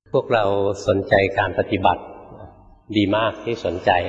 พวกเราสนใจการปฏิบัติดีมากที่สนใจ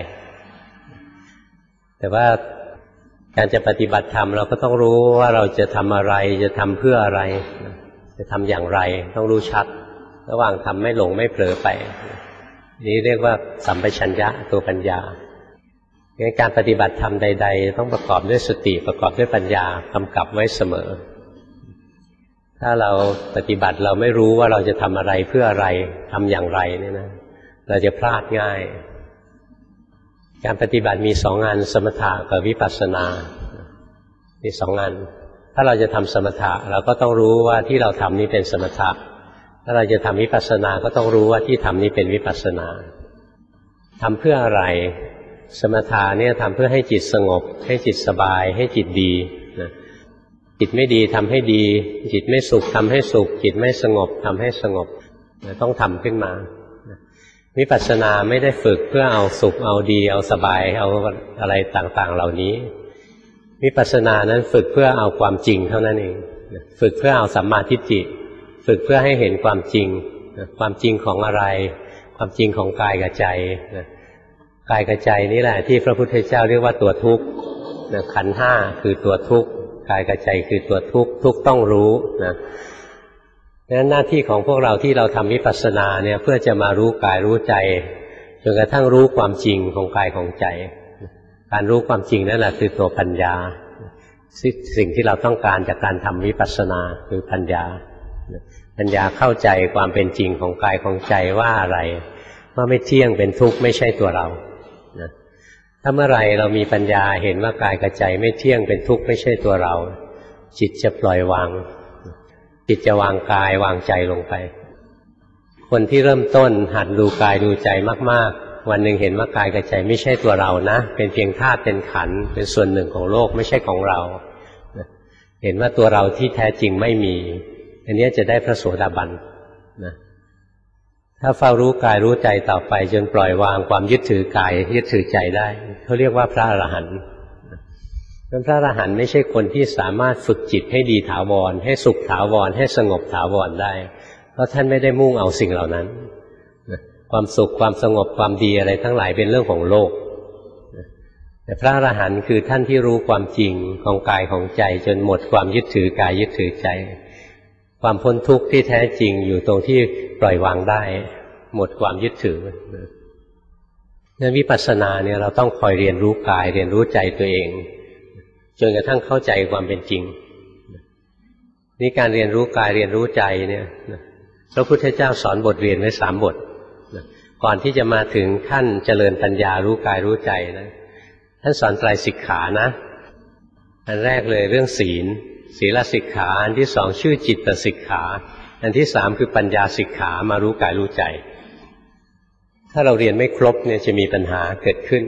แต่ว่าการจะปฏิบัติธรรมเราก็ต้องรู้ว่าเราจะทำอะไรจะทำเพื่ออะไรจะทำอย่างไรต้องรู้ชัดระหว่างทำไม่หลงไม่เผลอไปนี้เรียกว่าสัมปชัญญะตัวปัญญาการปฏิบัติธรรมใดๆต้องประกอบด้วยสติประกอบด้วยปัญญากำกับไว้เสมอถ้าเราปฏิบัติเราไม่รู้ว่าเราจะทำอะไรเพื่ออะไรทำอย่างไรเนี่ยนะเราจะพลาดง่ายการปฏิบัติมีสองงานสมถะกับวิปัสสนามีสองงานถ้าเราจะทำสมถะเราก็ต้องรู้ว่าที่เราทำนี้เป็นสมถะถ้าเราจะทำวิปัสสนาก็ต้องรู้ว่าที่ทำนี้เป็นวิปัสสนาทำเพื่ออะไรสมถะเนี่ยทำเพื่อให้จิตสงบให้จิตสบายให้จิตดีนะจิตไม่ดีทำให้ดีจิตไม่สุขทำให้สุขจิตไม่สงบทำให้สงบต้องทำขึ้นมาวิปัสสนาไม่ได้ฝึกเพื่อเอาสุขเอาดีเอาสบายเอาอะไรต่างๆเหล่านี้วิปัสสนานั้นฝึกเพื่อเอาความจริงเท่านั้นเองฝึกเพื่อเอาสัมมาทิฏฐิฝึกเพื่อให้เห็นความจริงความจริงของอะไรความจริงของกายกับใจกายกับใจนี่แหละที่พระพุทธเจ้าเรียกว่าตัวทุกข์ขันธ์ห้าคือตัวทุกข์กายกับใจคือตัวทุกข์ทุกข์ต้องรู้นะดังนั้นหน้าที่ของพวกเราที่เราทำวิปัสสนาเนี่ยเพื่อจะมารู้กายรู้ใจจนกระทั่งรู้ความจริงของกายของใจการรู้ความจริงนั่นแหละคือตัวปัญญาสิ่งที่เราต้องการจากการทำวิปัสสนาคือปัญญาปัญญาเข้าใจความเป็นจริงของกายของใจว่าอะไรว่าไม่เที่ยงเป็นทุกข์ไม่ใช่ตัวเราถ้าเมื่อไรเรามีปัญญาเห็นว่ากายกับใจไม่เที่ยงเป็นทุกข์ไม่ใช่ตัวเราจิตจะปล่อยวางจิตจะวางกายวางใจลงไปคนที่เริ่มต้นหัดดูกายดูใจมากๆวันหนึ่งเห็นว่ากายกับใจไม่ใช่ตัวเรานะเป็นเพียงธาตุเป็นขันธ์เป็นส่วนหนึ่งของโลกไม่ใช่ของเราเห็นว่าตัวเราที่แท้จริงไม่มีอันนี้จะได้พระโสดาบันนะถ้าเฝ้ารู้กายรู้ใจต่อไปจนปล่อยวางความยึดถือกายยึดถือใจได้เขาเรียกว่าพระอรหันต์พระอรหันต์ไม่ใช่คนที่สามารถฝึกจิตให้ดีถาวรให้สุขถาวรให้สงบถาวรได้เพราะท่านไม่ได้มุ่งเอาสิ่งเหล่านั้นความสุขความสงบความดีอะไรทั้งหลายเป็นเรื่องของโลกแต่พระอรหันต์คือท่านที่รู้ความจริงของกายของใจจนหมดความยึดถือกายยึดถือใจความพ้นทุกข์ที่แท้จริงอยู่ตรงที่ปล่อยวางได้หมดความยึดถือนั้นวิปัสสนาเนี่ยเราต้องคอยเรียนรู้กายเรียนรู้ใจตัวเองจนกระทั่งเข้าใจความเป็นจริงนี่การเรียนรู้กายเรียนรู้ใจเนี่ยพระพุทธเจ้าสอนบทเรียนไว้3 บทก่อนที่จะมาถึงขั้นเจริญปัญญารู้กายรู้ใจนะท่านสอนไตรสิกขานะอันแรกเลยเรื่องศีลศีลสิกขาอันที่2ชื่อจิตสิกขาอันที่3คือปัญญาสิกขามารู้กายรู้ใจถ้าเราเรียนไม่ครบเนี่ยจะมีปัญหาเกิดขึ้น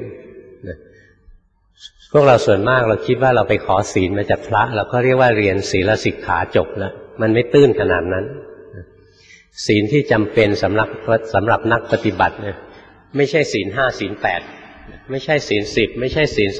พวกเราส่วนมากเราคิดว่าเราไปขอศีลมาจากพระเราก็เรียกว่าเรียนศีลสิกขาจบแล้วมันไม่ตื้นขนาดนั้นศีลที่จำเป็นสำหรับนักปฏิบัติเนี่ยไม่ใช่ศีล5ศีล8ไม่ใช่ศีล10ไม่ใช่ศีล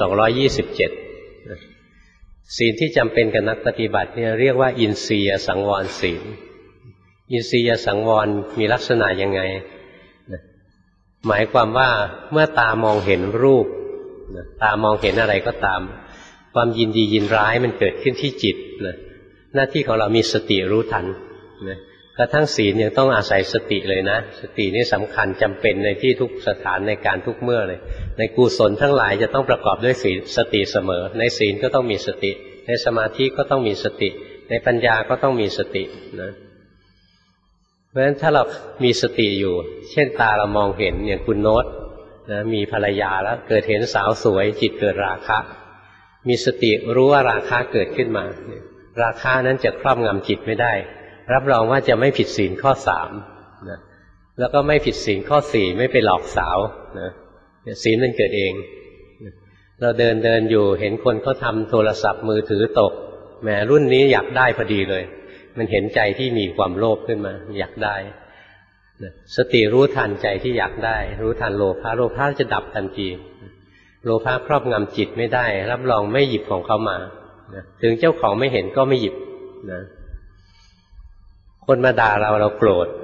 227ศีลที่จำเป็นกับนักปฏิบัติเนี่ยเรียกว่าอินทรียสังวรศีลอินทรียสังวรมีลักษณะยังไงหมายความว่าเมื่อตามองเห็นรูปตามองเห็นอะไรก็ตามความยินดียินร้ายมันเกิดขึ้นที่จิตหน้าที่ของเรามีสติรู้ทันกระทั่งศีลยังต้องอาศัยสติเลยนะสตินี่สำคัญจำเป็นในที่ทุกสถานในการทุกเมื่อเลยในกุศลทั้งหลายจะต้องประกอบด้วยสติเสมอในศีลก็ต้องมีสติในสมาธิก็ต้องมีสติในปัญญาก็ต้องมีสตินะเพราะฉะนั้นถ้าเรามีสติอยู่เช่นตาเรามองเห็นอย่างคุณโน้ตนะมีภรรยาแล้วเกิดเห็นสาวสวยจิตเกิดราคะมีสติรู้ว่าราคะเกิดขึ้นมาราคะนั้นจะครอบงำจิตไม่ได้รับรองว่าจะไม่ผิดศีลข้อ3นะแล้วก็ไม่ผิดศีลข้อ4ไม่ไปหลอกสาวนะศีลมันเกิดเองเราเดินอยู่เห็นคนเขาทำโทรศัพท์มือถือตกแหมรุ่นนี้อยากได้พอดีเลยมันเห็นใจที่มีความโลภขึ้นมาอยากได้สติรู้ทันใจที่อยากได้รู้ทันโลภะโลภะจะดับทันทีโลภะครอบงำจิตไม่ได้รับรองไม่หยิบของเขามาถึงเจ้าของไม่เห็นก็ไม่หยิบนะคนมาด่าเราโกรธ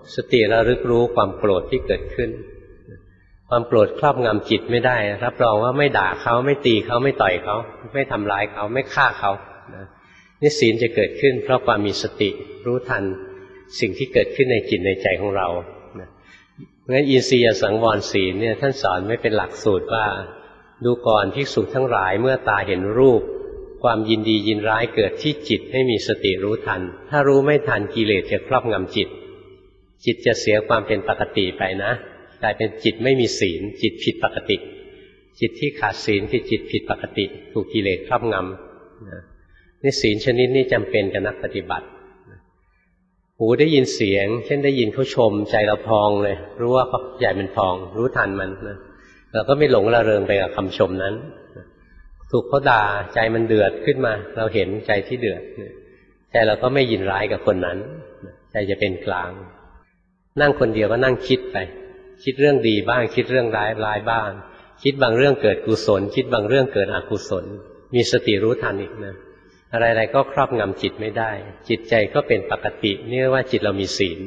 สติระลึกรู้ความโกรธที่เกิดขึ้นความโกรธครอบงำจิตไม่ได้รับรองว่าไม่ด่าเขาไม่ตีเขาไม่ต่อยเขาไม่ทำร้ายเขาไม่ฆ่าเขานี่ศีลจะเกิดขึ้นเพราะความมีสติรู้ทันสิ่งที่เกิดขึ้นในจิตในใจของเราเพราะฉะนั้นอินทรียสังวรศีลเนี่ยท่านสอนไว้เป็นหลักสูตรว่าดูก่อนภิกษุทั้งหลายเมื่อตาเห็นรูปความยินดียินร้ายเกิดที่จิตให้มีสติรู้ทันถ้ารู้ไม่ทันกิเลสจะครอบงำจิตจิตจะเสียความเป็นปกติไปนะกลายเป็นจิตไม่มีศีลจิตผิดปกติจิตที่ขาดศีลคือจิตผิดปกติถูกกิเลสครอบงำนี่ศีลชนิดนี้จำเป็นกับนักปฏิบัติหูได้ยินเสียงเช่นได้ยินเขาชมใจเราพองเลยรู้ว่าเขาใหญ่เป็นพองรู้ทันมันนะเราก็ไม่หลงระเริงไปกับคำชมนั้นถูกเขาด่าใจมันเดือดขึ้นมาเราเห็นใจที่เดือดใจเราก็ไม่ยินร้ายกับคนนั้นใจจะเป็นกลางนั่งคนเดียวก็นั่งคิดไปคิดเรื่องดีบ้างคิดเรื่องร้ายบ้างคิดบางเรื่องเกิดกุศลคิดบางเรื่องเกิดอกุศลมีสติรู้ทันอีกนะอะไรๆก็ครอบงำจิตไม่ได้จิตใจก็เป็นปกตินี่เรียกว่าจิตเรามีศีล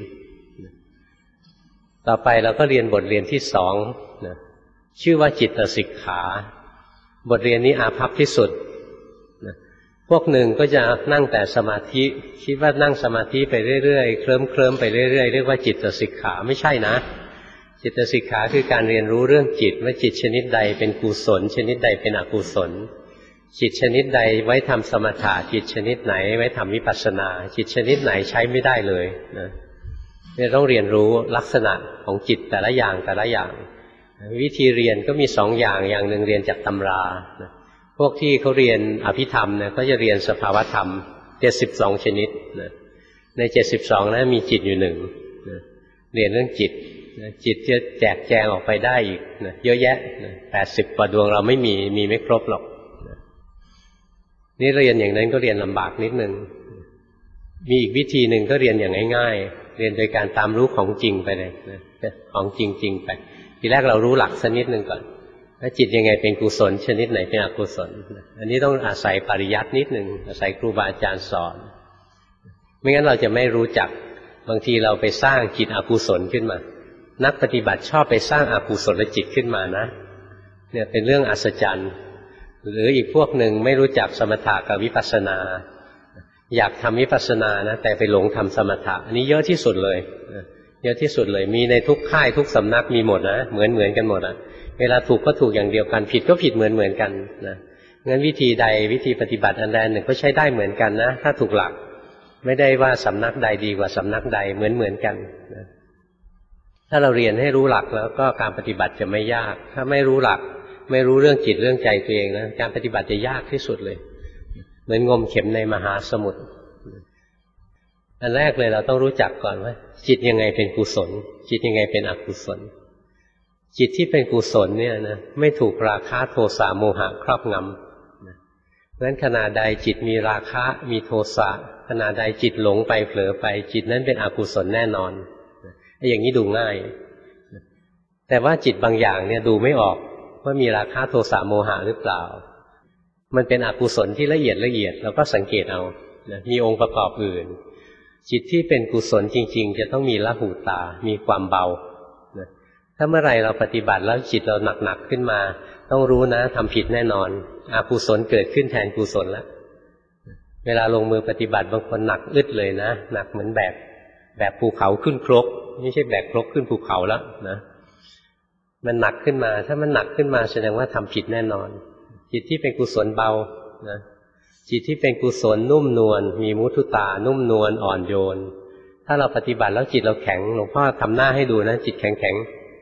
ต่อไปเราก็เรียนบทเรียนที่สองนะชื่อว่าจิตสิกขาบทเรียนนี้อาภัพที่สุดนะพวกหนึ่งก็จะนั่งแต่สมาธิคิดว่านั่งสมาธิไปเรื่อยๆเคลิ้มไปเรื่อยๆเรียกว่าจิตสิกขาไม่ใช่นะจิตสิกขาคือการเรียนรู้เรื่องจิตว่าจิตชนิดใดเป็นกุศลชนิดใดเป็นอกุศลจิตชนิดใดไว้ทำสมถะจิตชนิดไหนไว้ทำวิปัสสนาจิตชนิดไหนใช้ไม่ได้เลยนะเนี่ยต้องเรียนรู้ลักษณะของจิตแต่ละอย่างวิธีเรียนก็มีสองอย่างอย่างหนึ่งเรียนจากตำรานะพวกที่เขาเรียนอภิธรรมเนี่ยก็จะเรียนสภาวธรรม72ชนิดนะใน72นั้นมีจิตอยู่หนึ่งนะเรียนเรื่องจิตนะจิตจะแจกแจงออกไปได้อีกนะเยอะแยะนะ80 กว่าดวงเราไม่มีไม่ครบหรอกนะนี่เรียนอย่างนั้นก็เรียนลำบากนิดนึงมีอีกวิธีหนึ่งก็เรียนอย่างง่ายๆเรียนโดยการตามรู้ของจริงไปเลยนะของจริงไปทีแรกเรารู้หลักสักนิดนึงก่อนว่าจิตยังไงเป็นกุศลชนิดไหนเป็นอกุศลอันนี้ต้องอาศัยปริยัตินิดนึงอาศัยครูบาอาจารย์สอนไม่งั้นเราจะไม่รู้จักบางทีเราไปสร้างจิตอกุศลขึ้นมานักปฏิบัติชอบไปสร้างอกุศลจิตขึ้นมานะเนี่ยเป็นเรื่องอัศจรรย์หรืออีกพวกหนึ่งไม่รู้จักสมถะกับวิปัสสนาอยากทำวิปัสสนานะแต่ไปหลงทำสมถะอันนี้เยอะที่สุดเลยเยอะที่สุดเลยมีในทุกค่ายทุกสำนักมีหมดนะเหมือนกันหมดอ่ะเวลาถูกก็ถูกอย่างเดียวกันผิดก็ผิดเหมือนกันนะงั้นวิธีใดวิธีปฏิบัติอันใดหนึ่งก็ใช้ได้เหมือนกันนะถ้าถูกหลักไม่ได้ว่าสำนักใดดีกว่าสำนักใดเหมือนกันนะถ้าเราเรียนให้รู้หลักแล้วก็การปฏิบัติจะไม่ยากถ้าไม่รู้หลักไม่รู้เรื่องจิตเรื่องใจตัวเองนะการปฏิบัติจะยากที่สุดเลยเหมือนงมเข็มในมหาสมุทรอันแรกเลยเราต้องรู้จักก่อนว่าจิตยังไงเป็นกุศลจิตยังไงเป็นอกุศลจิตที่เป็นกุศลเนี่ยนะไม่ถูกราคะโทสะโมหะครอบงำเพราะฉะนั้นขณะใดจิตมีราคะมีโทสะขณะใดจิตหลงไปเผลอไปจิตนั้นเป็นอกุศลแน่นอนอย่างนี้ดูง่ายแต่ว่าจิตบางอย่างเนี่ยดูไม่ออกว่ามีราคะโทสะโมหะหรือเปล่ามันเป็นอกุศลที่ละเอียดเราก็สังเกตเอามีองค์ประกอบอื่นจิตที่เป็นกุศลจริงๆจะต้องมีละหูตามีความเบาถ้าเมื่อไรเราปฏิบัติแล้วจิตเราหนักขึ้นมาต้องรู้นะทำผิดแน่นอนอกุศลเกิดขึ้นแทนกุศลแล้วเวลาลงมือปฏิบัติบางคนหนักอึดเลยนะหนักเหมือนแบบภูเขาขึ้นครกไม่ใช่แบกครกขึ้นภูเขาแล้วนะมันหนักขึ้นมาถ้ามันหนักขึ้นมาแสดงว่าทำผิดแน่นอนจิตที่เป็นกุศลเบานะจิตที่เป็นกุศลนุ่มนวลมีมุทุตานุ่มนวลอ่อนโยนถ้าเราปฏิบัติแล้วจิตเราแข็งหลวงพ่อทำหน้าให้ดูนะจิตแข็ง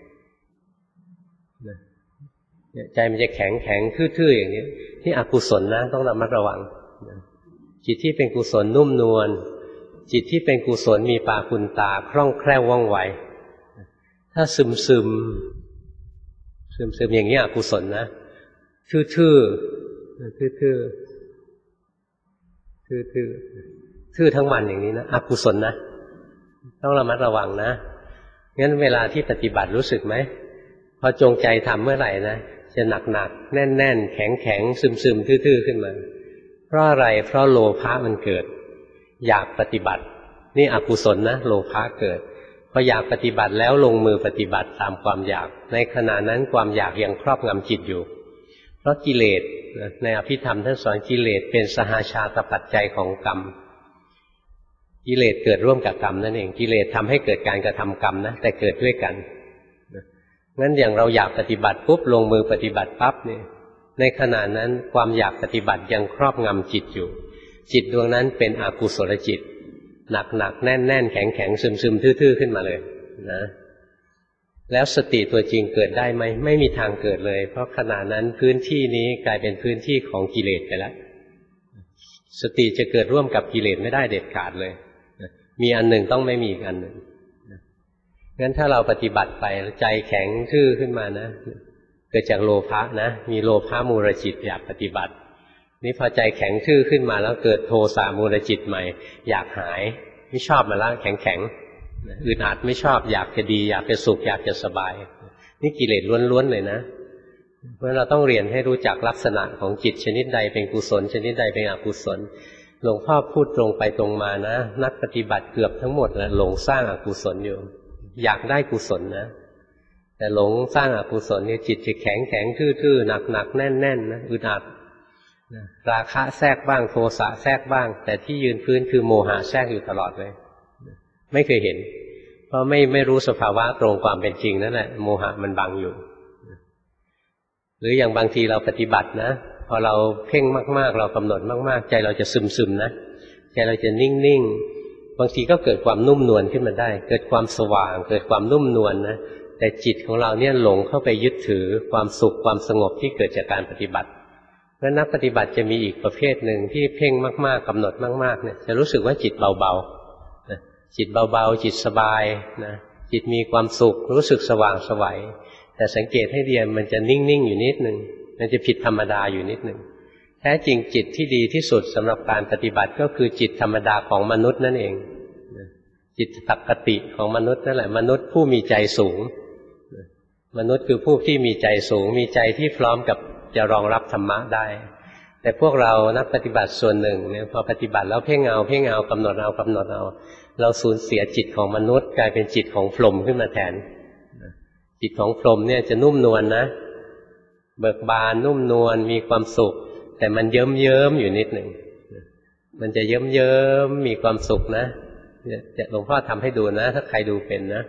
ใจมันจะแข็งทื่อๆอย่างนี้นี่อกุศลนะต้องระมัดระวังจิตที่เป็นกุศลนุ่มนวลจิตที่เป็นกุศลมีปาคุณตาคล่องแคล่วว่องไวถ้าซึมอย่างนี้อกุศลนะทื่อทั้งวันอย่างนี้นะอกุศลนะต้องระมัดระวังนะงั้นเวลาที่ปฏิบัติรู้สึกไหมพอจงใจทำเมื่อไหร่นะจะหนักแน่นแข็งซึมทื่อขึ้นมาเพราะอะไรเพราะโลภะมันเกิดอยากปฏิบัตินี่อกุศลนะโลภะเกิดพออยากปฏิบัติแล้วลงมือปฏิบัติตามความอยากในขณะนั้นความอยากยังครอบงำจิตอยู่เพราะกิเลสในอภิธรรมท่านสอนกิเลสเป็นสหชาตปัจจัยของกรรมกิเลสเกิดร่วมกับกรรมนั่นเองกิเลสทำให้เกิดการกระทำกรรมนะแต่เกิดด้วยกันงั้นอย่างเราอยากปฏิบัติปุ๊บลงมือปฏิบัติปั๊บเนี่ยในขณะนั้นความอยากปฏิบัติยังครอบงำจิตอยู่จิตดวงนั้นเป็นอกุศลจิตหนักๆแน่นๆแข็งๆซึมๆทื่อๆขึ้นมาเลยนะแล้วสติตัวจริงเกิดได้ไหมไม่มีทางเกิดเลยเพราะขณะนั้นพื้นที่นี้กลายเป็นพื้นที่ของกิเลสไปแล้วสติจะเกิดร่วมกับกิเลสไม่ได้เด็ดขาดเลยมีอันหนึ่งต้องไม่มีอีกอันหนึ่งงั้นถ้าเราปฏิบัติไปใจแข็งทื่อขึ้นมานะเกิดจากโลภะนะมีโลภะมูลจิตอยากปฏิบัตินี่พอใจแข็งทื่อขึ้นมาแล้วเกิดโทสะมูลจิตใหม่อยากหายไม่ชอบมาแล้วแข็งอึดอัดไม่ชอบอยากจะดีอยากจะสุขอยากจะสบายนี่กิเลสล้วนๆเลยนะเพราะเราต้องเรียนให้รู้จักลักษณะของจิตชนิดใดเป็นกุศลชนิดใดเป็นอกุศลหลวงพ่อพูดตรงไปตรงมานะนักปฏิบัติเกือบทั้งหมดนะหลงสร้างอกุศลอยู่อยากได้กุศลนะแต่หลงสร้างอกุศลเนี่ยจิตจะแข็งทื่อๆหนักแน่นๆนะอึดอัดราคะแทรกบ้างโทสะแทรกบ้างแต่ที่ยืนพื้นคือโมหะแทรกอยู่ตลอดเลยไม่เคยเห็นเพราะไม่รู้สภาวะตรงความเป็นจริงนั่นแหละโมหะมันบังอยู่หรืออย่างบางทีเราปฏิบัตินะพอเราเพ่งมากๆเรากำหนดมากๆใจเราจะซึมๆนะใจเราจะนิ่งๆบางทีก็เกิดความนุ่มนวลขึ้นมาได้เกิดความสว่างเกิดความนุ่มนวลนะแต่จิตของเราเนี่ยหลงเข้าไปยึดถือความสุขความสงบที่เกิดจากการปฏิบัติแล้วนักปฏิบัติจะมีอีกประเภทหนึ่งที่เพ่งมากๆกำหนดมากๆเนี่ยจะรู้สึกว่าจิตเบาๆนะจิตเบาๆจิตสบายนะจิตมีความสุขรู้สึกสว่างไสวแต่สังเกตให้ดีมันจะนิ่งๆอยู่นิดนึงมันจะผิดธรรมดาอยู่นิดนึงแท้จริงจิตที่ดีที่สุดสำหรับการปฏิบัติก็คือจิตธรรมดาของมนุษย์นั่นเองจิตปกติของมนุษย์นั่นแหละมนุษย์ผู้มีใจสูงมนุษย์คือผู้ที่มีใจสูงมีใจที่พร้อมกับจะรองรับธรรมะได้แต่พวกเรานักปฏิบัติส่วนหนึ่งเนี่ยพอปฏิบัติแล้วเพ่งเอากำหนดเอาเราสูญเสียจิตของมนุษย์กลายเป็นจิตของพรหมขึ้นมาแทนจิตของพรหมเนี่ยจะนุ่มนวลนะเบิกบานนุ่มนวลมีความสุขแต่มันเยิ้มๆอยู่นิดหนึ่งมันจะเยิ้มๆมีความสุขนะหลวงพ่อทำให้ดูนะถ้าใครดูเป็นนะ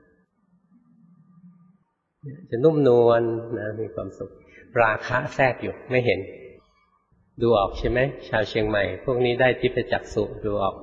จะนุ่มนวลนะมีความสุขราคะแทรกอยู่ไม่เห็นดูออกใช่ไหมชาวเชียงใหม่พวกนี้ได้ทิพยจักษุดูออก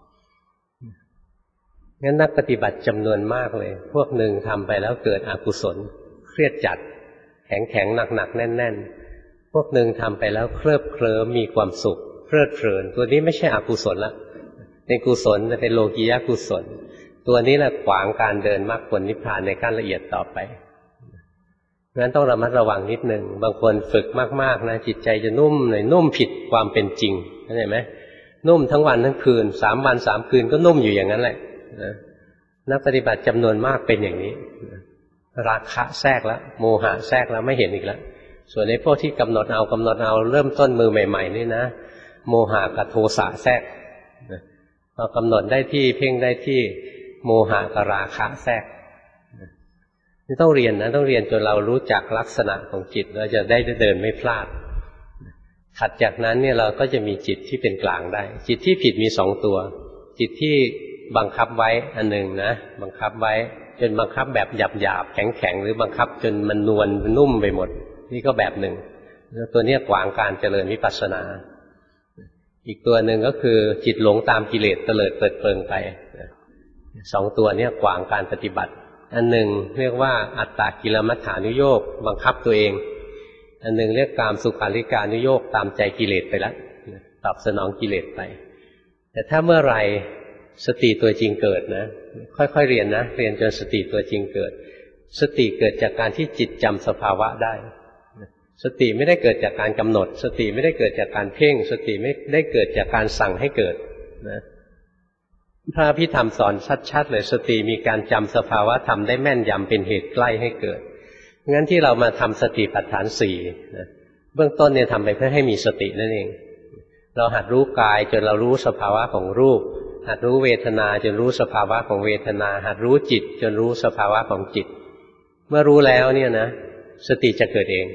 งั้นนักปฏิบัติจำนวนมากเลยพวกหนึ่งทำไปแล้วเกิดอกุศลเครียดจัดแข็งหนักแน่นพวกหนึ่งทำไปแล้วเคลิบเคลิ้มมีความสุขเพลิดเพลินตัวนี้ไม่ใช่อกุศลละเป็นกุศลแต่เป็นโลกียะกุศลตัวนี้แหละขวางการเดินมรรคผลนิพพานในขั้นละเอียดต่อไปงั้นต้องระมัดระวังนิดหนึ่งบางคนฝึกมากๆนะจิตใจจะนุ่มหน่อยนุ่มผิดความเป็นจริงเข้าใจไหมนุ่มทั้งวันทั้งคืน3 วัน 3 คืนก็นุ่มอยู่อย่างนั้นแหละนักปฏิบัติจำนวนมากเป็นอย่างนี้ราคะแทรกแล้วโมหะแทรกแล้วไม่เห็นอีกแล้วส่วนในพวกที่กำหนดเอาเริ่มต้นมือใหม่ๆนี่นะโมหะกับโทสะแทรกพอกำหนดได้ที่เพ่งได้ที่โมหะกับราคะแทรกนี่ต้องเรียนนะต้องเรียนจนเรารู้จักลักษณะของจิตเราจะได้เดินไม่พลาดถัดจากนั้นเนี่ยเราก็จะมีจิตที่เป็นกลางได้จิตที่ผิดมี2 ตัวจิตที่บังคับไว้อันหนึ่งนะบังคับไว้จนบังคับแบบหยาบๆแข็งๆหรือบังคับจนมันนวลนุ่มไปหมดนี่ก็แบบหนึ่งแล้วตัวนี้ขวางการเจริญวิปัสสนาอีกตัวหนึ่งก็คือจิตหลงตามกิเลสเตลิดเปิดเปิงไป2 ตัวนี้ขวางการปฏิบัติอันหนึ่งเรียกว่าอัตตกิลมัฏฐานุโยคบังคับตัวเองอันหนึ่งเรียกกามสุขาริกานุโยคตามใจกิเลสไปแล้วตอบสนองกิเลสไปแต่ถ้าเมื่อไหร่สติตัวจริงเกิดนะค่อยๆเรียนนะเรียนจนสติตัวจริงเกิดสติเกิดจากการที่จิตจำสภาวะได้สติไม่ได้เกิดจากการกำหนดสติไม่ได้เกิดจากการเพ่งสติไม่ได้เกิดจากการสั่งให้เกิดนะพระอภิธรรมสอนชัดๆเลยสติมีการจำสภาวะธรรมได้แม่นยำเป็นเหตุใกล้ให้เกิดงั้นที่เรามาทำสติปัฏฐาน4นะเบื้องต้นเนี่ยทำไปเพื่อให้มีสตินั่นเองเราหัดรู้กายจนเรารู้สภาวะของรูปหัดรู้เวทนาจนรู้สภาวะของเวทนาหัดรู้จิตจนรู้สภาวะของจิตเมื่อรู้แล้วเนี่ยนะสติจะเกิดเอง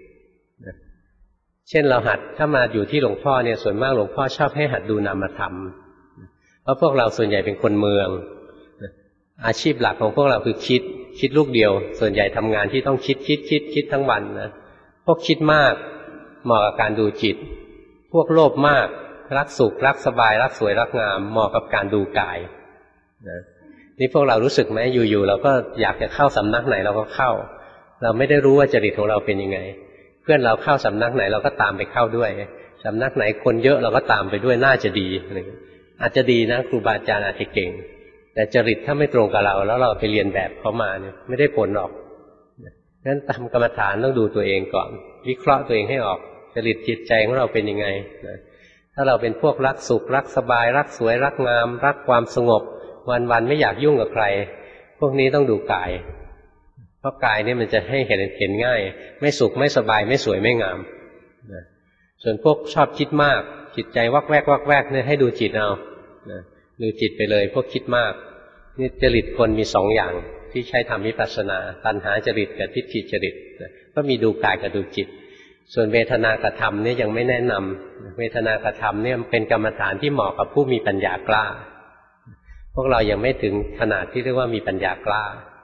เช่นเราหัดถ้ามาอยู่ที่หลวงพ่อเนี่ยส่วนมากหลวงพ่อชอบให้หัดดูนามธรรมเพราะพวกเราส่วนใหญ่เป็นคนเมืองอาชีพหลักของพวกเราคือคิดลูกเดียวส่วนใหญ่ทำงานที่ต้องคิดทั้งวันนะพวกคิดมากเหมาะกับการดูจิตพวกโลภมากรักสุขรักสบายรักสวยรักงามเหมาะกับการดูกายนะนี่พวกเรารู้สึกไหมอยู่ๆเราก็อยากจะเข้าสำนักไหนเราก็เข้าเราไม่ได้รู้ว่าจริตของเราเป็นยังไงเพื่อนเราเข้าสำนักไหนเราก็ตามไปเข้าด้วยสำนักไหนคนเยอะเราก็ตามไปด้วยน่าจะดีอาจจะดีนะครูบาอาจารย์อาจจะเก่งแต่จริตถ้าไม่ตรงกับเราแล้วเราไปเรียนแบบเขามาเนี่ยไม่ได้ผลหรอกงั้นทำกรรมฐานต้องดูตัวเองก่อนวิเคราะห์ตัวเองให้ออกจริตจิตใจของเราเป็นยังไงถ้าเราเป็นพวกรักสุขรักสบายรักสวยรักงามรักความสงบวันๆไม่อยากยุ่งกับใครพวกนี้ต้องดูกายเพราะกายนี่มันจะให้เห็นง่ายไม่สุขไม่สบายไม่สวยไม่งามส่วนพวกชอบคิดมากจิตใจวักแวกเนี่ยให้ดูจิตเอาดูจิตไปเลยพวกคิดมากนี่จริตคนมีสองอย่างที่ใช้ทำวิปัสสนาตัณหาจริตกับทิฏฐิจริตก็มีดูกายกับดูจิตส่วนเวทนากธรรมเนี่ยยังไม่แนะนำเวทนากธรรมเนี่ยเป็นกรรมฐานที่เหมาะกับผู้มีปัญญากล้าพวกเรายังไม่ถึงขนาดที่เรียกว่ามีปัญญากล้า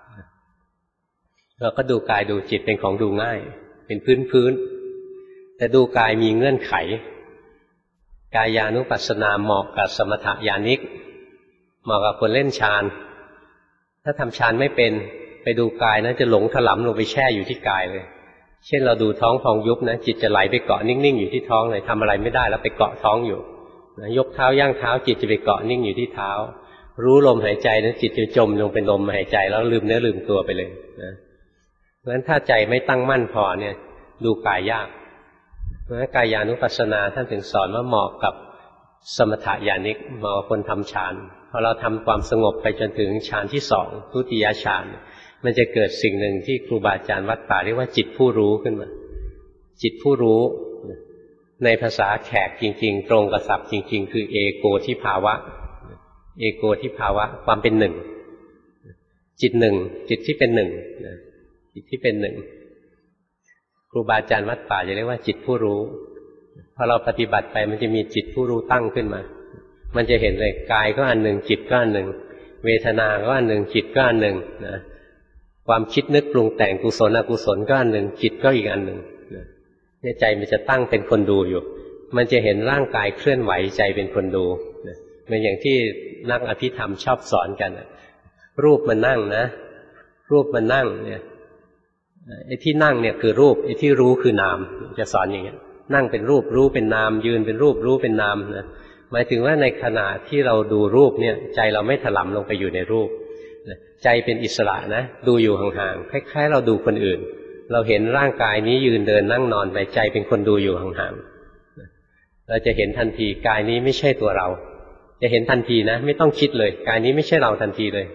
เราก็ดูกายดูจิตเป็นของดูง่ายเป็นพื้นแต่ดูกายมีเงื่อนไขกายานุปัสสนาเหมาะกับสมถญาณิกเหมาะกับคนเล่นฌานถ้าทำฌานไม่เป็นไปดูกายนะจะหลงถลำลงไปแช่อยู่ที่กายเลยเช่นเราดูท้องพองยุบนะจิตจะไหลไปเกาะนิ่งๆอยู่ที่ท้องเลยทำอะไรไม่ได้แล้วไปเกาะท้องอยู่ยกเท้าย่างเท้าจิตจะไปเกาะนิ่งอยู่ที่เท้ารู้ลมหายใจนะจิตจะจมลงเป็นลมหายใจแล้วลืมเนื้อลืมตัวไปเลยนะเพราะฉะนั้นถ้าใจไม่ตั้งมั่นพอเนี่ยดูกายยากเพราะฉะนั้นกายานุปัสสนาท่านถึงสอนว่าเหมาะกับสมถญาณิกเหมาะกับคนทำฌานพอเราทำความสงบไปจนถึงฌานที่สองทุติยฌานมันจะเกิดสิ่งหนึ่งที่ครูบาอาจารย์วัดป่าเรียกว่าจิตผู้รู้ขึ้นมาจิตผู้รู้ในภาษาแขกจริงๆตรงกับศัพท์จริงๆคือเอโกทิภาวะเอโกทิภาวะความเป็นหนึ่งจิตหนึ่งจิตที่เป็นหนึ่งจิตที่เป็นหนึ่งครูบาอาจารย์วัดป่าจะเรียกว่าจิตผู้รู้พอเราปฏิบัติไปมันจะมีจิตผู้รู้ตั้งขึ้นมามันจะเห็นเลยกายก็อันหนึ่งจิตก็อันหนึ่งเวทนาก็อันหนึ่งจิตก็อันหนึ่งนะความคิดนึกปรุงแต่งกุศลอกุศลก็อันหนึ่งจิตก็อีกอันหนึ่งเนี่ยใจมันจะตั้งเป็นคนดูอยู่มันจะเห็นร่างกายเคลื่อนไหวใจเป็นคนดูเหมือนอย่างที่นักอภิธรรมชอบสอนกันรูปมันนั่งนะรูปมันนั่งเนี่ยไอ้ที่นั่งเนี่ยคือรูปไอ้ที่รู้คือนามจะสอนอย่างเงี้ยนั่งเป็นรูปรู้เป็นนามยืนเป็นรูปรู้เป็นนามนะหมายถึงว่าในขณะที่เราดูรูปเนี่ยใจเราไม่ถลำลงไปอยู่ในรูปใจเป็นอิสระนะดูอยู่ห่างๆคล้ายๆเราดูคนอื่นเราเห็นร่างกายนี้ยืนเดินนั่งนอนไปใจเป็นคนดูอยู่ห่างๆเราจะเห็นทันทีกายนี้ไม่ใช่ตัวเราจะเห็นทันทีนะไม่ต้องคิดเลยกายนี้ไม่ใช่เราทันทีเลย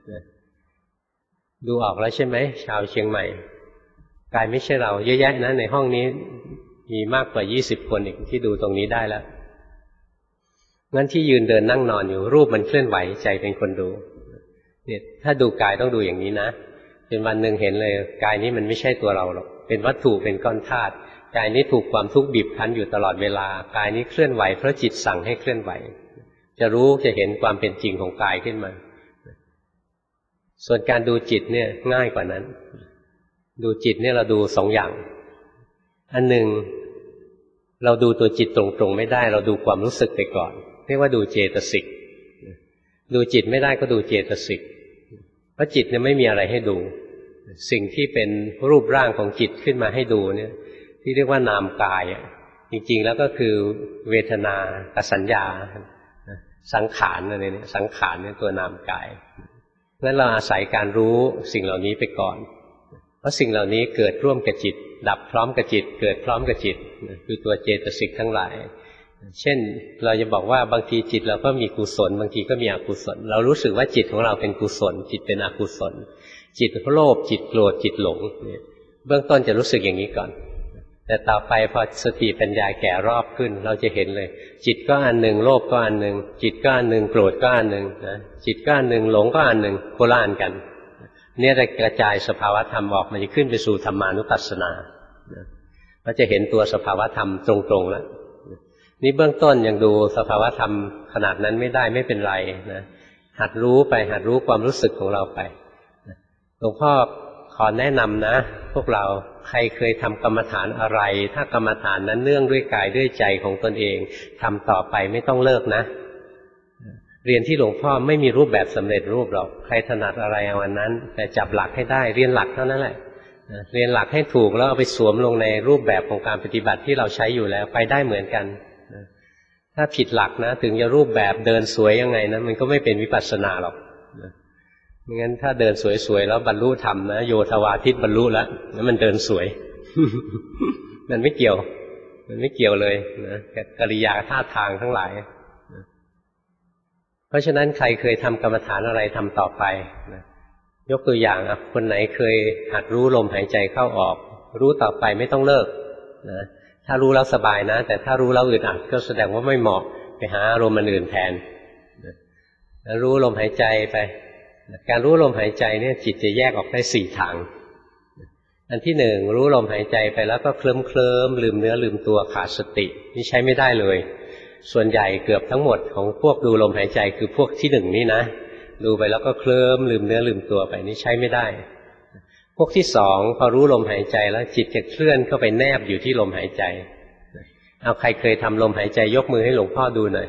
ดูออกแล้วใช่ไหมชาวเชียงใหม่กายไม่ใช่เราเยอะแยะนะในห้องนี้มีมากกว่า20 คนอีกที่ดูตรงนี้ได้แล้วงั้นที่ยืนเดินนั่งนอนอยู่รูปมันเคลื่อนไหวใจเป็นคนดูเนี่ยถ้าดูกายต้องดูอย่างนี้นะจนวันหนึ่งเห็นเลยกายนี้มันไม่ใช่ตัวเราหรอกเป็นวัตถุเป็นก้อนธาตุกายนี้ถูกความทุกข์บีบคั้นอยู่ตลอดเวลากายนี้เคลื่อนไหวเพราะจิตสั่งให้เคลื่อนไหวจะรู้จะเห็นความเป็นจริงของกายขึ้นมาส่วนการดูจิตเนี่ยง่ายกว่านั้นดูจิตเนี่ยเราดู2 อย่างอันหนึ่งเราดูตัวจิตตรงๆไม่ได้เราดูความรู้สึกไปก่อนเรียกว่าดูเจตสิกดูจิตไม่ได้ก็ดูเจตสิกเพราะจิตเนี่ยไม่มีอะไรให้ดูสิ่งที่เป็นรูปร่างของจิตขึ้นมาให้ดูเนี่ยที่เรียกว่านามกายจริงๆแล้วก็คือเวทนากับสัญญาสังขารอะไรเนี่ยสังขารเนี่ยตัวนามกายงั้นเราอาศัยการรู้สิ่งเหล่านี้ไปก่อนเพราะสิ่งเหล่านี้เกิดร่วมกับจิตดับพร้อมกับจิตเกิดพร้อมกับจิตคือตัวเจตสิกทั้งหลายเช่นเราจะบอกว่าบางทีจิตเราก็มีกุศลบางทีก็มีอกุศลเรารู้สึกว่าจิตของเราเป็นกุศลจิตเป็นอกุศลจิตโลภจิตโกรธจิตหลงเบื้องต้นจะรู้สึกอย่างนี้ก่อนแต่ต่อไปพอสติปัญญาแก่รอบขึ้นเราจะเห็นเลยจิตก็อันหนึ่งโลภก็อันหนึ่งจิตก็อันหนึ่งโกรธก็อันหนึ่งนะจิตก็อันหนึ่งหลงก็อันหนึ่งโคละอันกันเนี่ยจะกระจายสภาวะธรรมออกมันจะขึ้นไปสู่ธรรมานุปัสสนาเราจะเห็นตัวสภาวะธรรมตรงๆแล้วนี่เบื้องต้นยังดูสภาวะธรรมขนาดนั้นไม่ได้ไม่เป็นไรนะหัดรู้ไปหัดรู้ความรู้สึกของเราไปหลวงพ่อขอแนะนำนะพวกเราใครเคยทำกรรมฐานอะไรถ้ากรรมฐานนั้นเนื่องด้วยกายด้วยใจของตนเองทำต่อไปไม่ต้องเลิกนะเรียนที่หลวงพ่อไม่มีรูปแบบสำเร็จรูปหรอกใครถนัดอะไรเอาอันนั้นแต่จับหลักให้ได้เรียนหลักเท่านั้นแหละเรียนหลักให้ถูกแล้วเอาไปสวมลงในรูปแบบของการปฏิบัติที่เราใช้อยู่แล้วไปได้เหมือนกันถ้าผิดหลักนะถึงจะรูปแบบเดินสวยยังไงนะมันก็ไม่เป็นวิปัสสนาหรอกไม่งั้นถ้าเดินสวยๆแล้วบรรลุธรรมนะโยธวาทิตบรรลุแล้วมันเดินสวย มันไม่เกี่ยวเลยนะกิริยาท่าทางทั้งหลายเพราะฉะนั้นใครเคยทำกรรมฐานอะไรทำต่อไปนะยกตัวอย่างคนไหนเคยหัดรู้ลมหายใจเข้าออกรู้ต่อไปไม่ต้องเลิกนะถ้ารู้แล้วสบายนะแต่ถ้ารู้แล้วอึดอัดก็แสดงว่าไม่เหมาะไปหาอารมณ์อื่นแทนนะรู้ลมหายใจไปการรู้ลมหายใจเนี่ยจิตจะแยกออกได้4ทางอันที่1รู้ลมหายใจไปแล้วก็เคลิ้มลืมเนื้อลืมตัวขาดสตินี่ใช้ไม่ได้เลยส่วนใหญ่เกือบทั้งหมดของพวกดูลมหายใจคือพวกที่1นี่นะดูไปแล้วก็เคลิ้มลืมเนื้อลืมตัวไปนี่ใช้ไม่ได้พวกที่2พอรู้ลมหายใจแล้วจิตจะเคลื่อนเข้าไปแนบอยู่ที่ลมหายใจเอาใครเคยทำลมหายใจยกมือให้หลวงพ่อดูหน่อย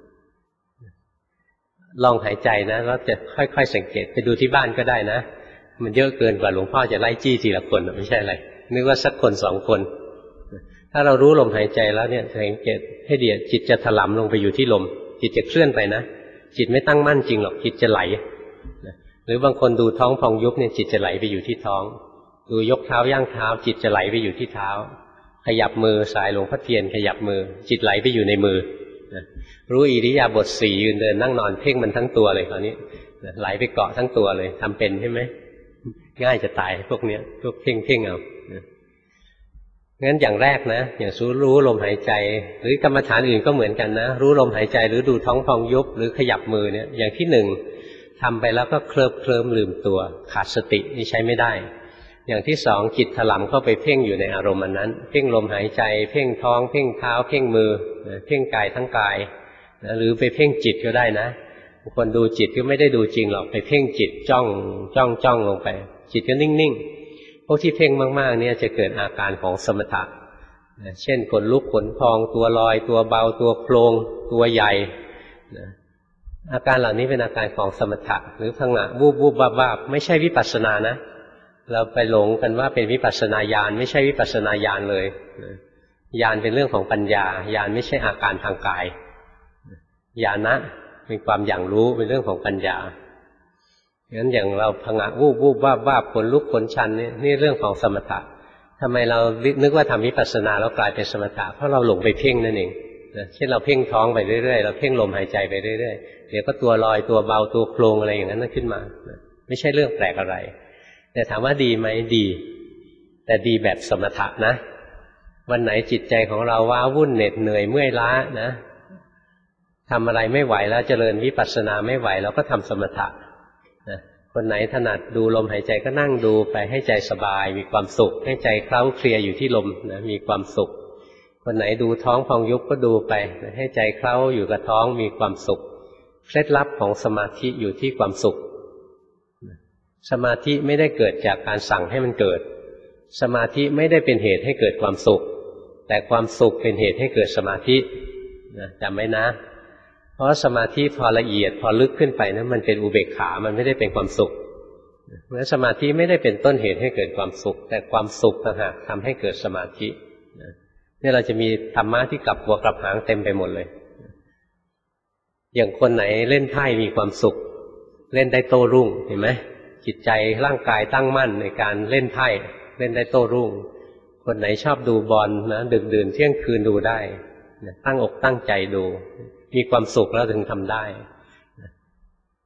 ลองหายใจนะแล้วจะค่อยๆสังเกตไปดูที่บ้านก็ได้นะมันเยอะเกินกว่าหลวงพ่อจะไล่จี้ทีละคนไม่ใช่อะไรนึกว่าสักคน2คนถ้าเรารู้ลมหายใจแล้วเนี่ยสังเกตให้ดีจิตจะถลำลงไปอยู่ที่ลมจิตจะเคลื่อนไปนะจิตไม่ตั้งมั่นจริงหรอกจิตจะไหลหรือบางคนดูท้องพองยุบเนี่ยจิตจะไหลไปอยู่ที่ท้องดูยกเท้าย่างเท้าจิตจะไหลไปอยู่ที่เท้าขยับมือสายหลวงพ่อเทียนขยับมือจิตไหลไปอยู่ในมือรู้อิริยาบถ4ยืนเดินนั่งนอนเพ่งมันทั้งตัวเลยคราวนี้ไหลไปเกาะทั้งตัวเลยทำเป็นใช่ไหมง่ายจะตายพวกเนี้ยพวกเพ่งเอางั้นอย่างแรกนะอย่างรู้ลมหายใจหรือกรรมฐานอื่นก็เหมือนกันนะรู้ลมหายใจหรือดูท้องพองยุบหรือขยับมือเนี่ยอย่างที่1ทำไปแล้วก็เคลิ้มลืมตัวขาดสตินี่ใช้ไม่ได้อย่างที่2จิตถลำเข้าไปเพ่งอยู่ในอารมณ์นั้นเพ่งลมหายใจเพ่งท้องเพ่งเท้าเพ่งมือเพ่งกายทั้งกายหรือไปเพ่งจิตก็ได้นะบางคนดูจิตก็ไม่ได้ดูจริงหรอกไปเพ่งจิตจ้องลงไปจิตก็นิ่งๆพวกที่เพ่งมากๆเนี่ยจะเกิดอาการของสมถะเช่นขนลุกขนพองตัวลอยตัวเบาตัวโครงตัวใหญ่อาการเหล่านี้เป็นอาการของสมถะหรือพังงะวูบวาบไม่ใช่วิปัสสนานะเราไปหลงกันว่าเป็นวิปัสสนาญาณไม่ใช่วิปัสสนาญาณเลยญาณเป็นเรื่องของปัญญาญาณไม่ใช่อาการทางกายญาณะเป็นความอย่างรู้เป็นเรื่องของปัญญางั้นอย่างเราพังงะวูบวาบขนลุกขนชันนี่เรื่องของสมถะทำไมเรานึกว่าทำวิปัสสนาแล้วกลายเป็นสมถะเพราะเราหลงไปเพ่งนั่นเองเช่นเราเพ่งท้องไปเรื่อยๆเราเพ่งลมหายใจไปเรื่อยๆเดี๋ยวก็ตัวลอยตัวเบาตัวโครงอะไรอย่างนั้นขึ้นมาไม่ใช่เรื่องแปลกอะไรแต่ถามว่าดีไหมดีแต่ดีแบบสมถะนะวันไหนจิตใจของเราว้าวุ่นเหน็ดเหนื่อยเมื่อยล้านะทำอะไรไม่ไหวแล้วเจริญวิปัสสนาไม่ไหวเราก็ทำสมถะนะคนไหนถนัดดูลมหายใจก็นั่งดูไปให้ใจสบายมีความสุขให้ใจเคล้าเคลียอยู่ที่ลมนะมีความสุขคนไหนดูท้องพองยุบก็ดูไปให้ใจเคล้าอยู่กับท้องมีความสุขเคล็ดลับของสมาธิอยู่ที่ความสุขสมาธิไม่ได้เกิดจากการสั่งให้มันเกิดสมาธิไม่ได้เป็นเหตุให้เกิดความสุขแต่ความสุขเป็นเหตุให้เกิดสมาธิจำไว้นะเพราะสมาธิพอละเอียดพอลึกขึ้นไปนะมันเป็นอุเบกขามันไม่ได้เป็นความสุขเพราะสมาธิไม่ได้เป็นต้นเหตุให้เกิดความสุขแต่ความสุขต่างหากทำให้เกิดสมาธินี่เราจะมีธรรมะที่กลับหัวกลับหางเต็มไปหมดเลยอย่างคนไหนเล่นไพ่มีความสุขเล่นได้โต้รุ่งเห็นไหมจิตใจร่างกายตั้งมั่นในการเล่นไพ่เล่นได้โต้รุ่งคนไหนชอบดูบอลนะดึกดื่นเที่ยงคืนดูได้ตั้งอกตั้งใจดูมีความสุขแล้วถึงทำได้เพ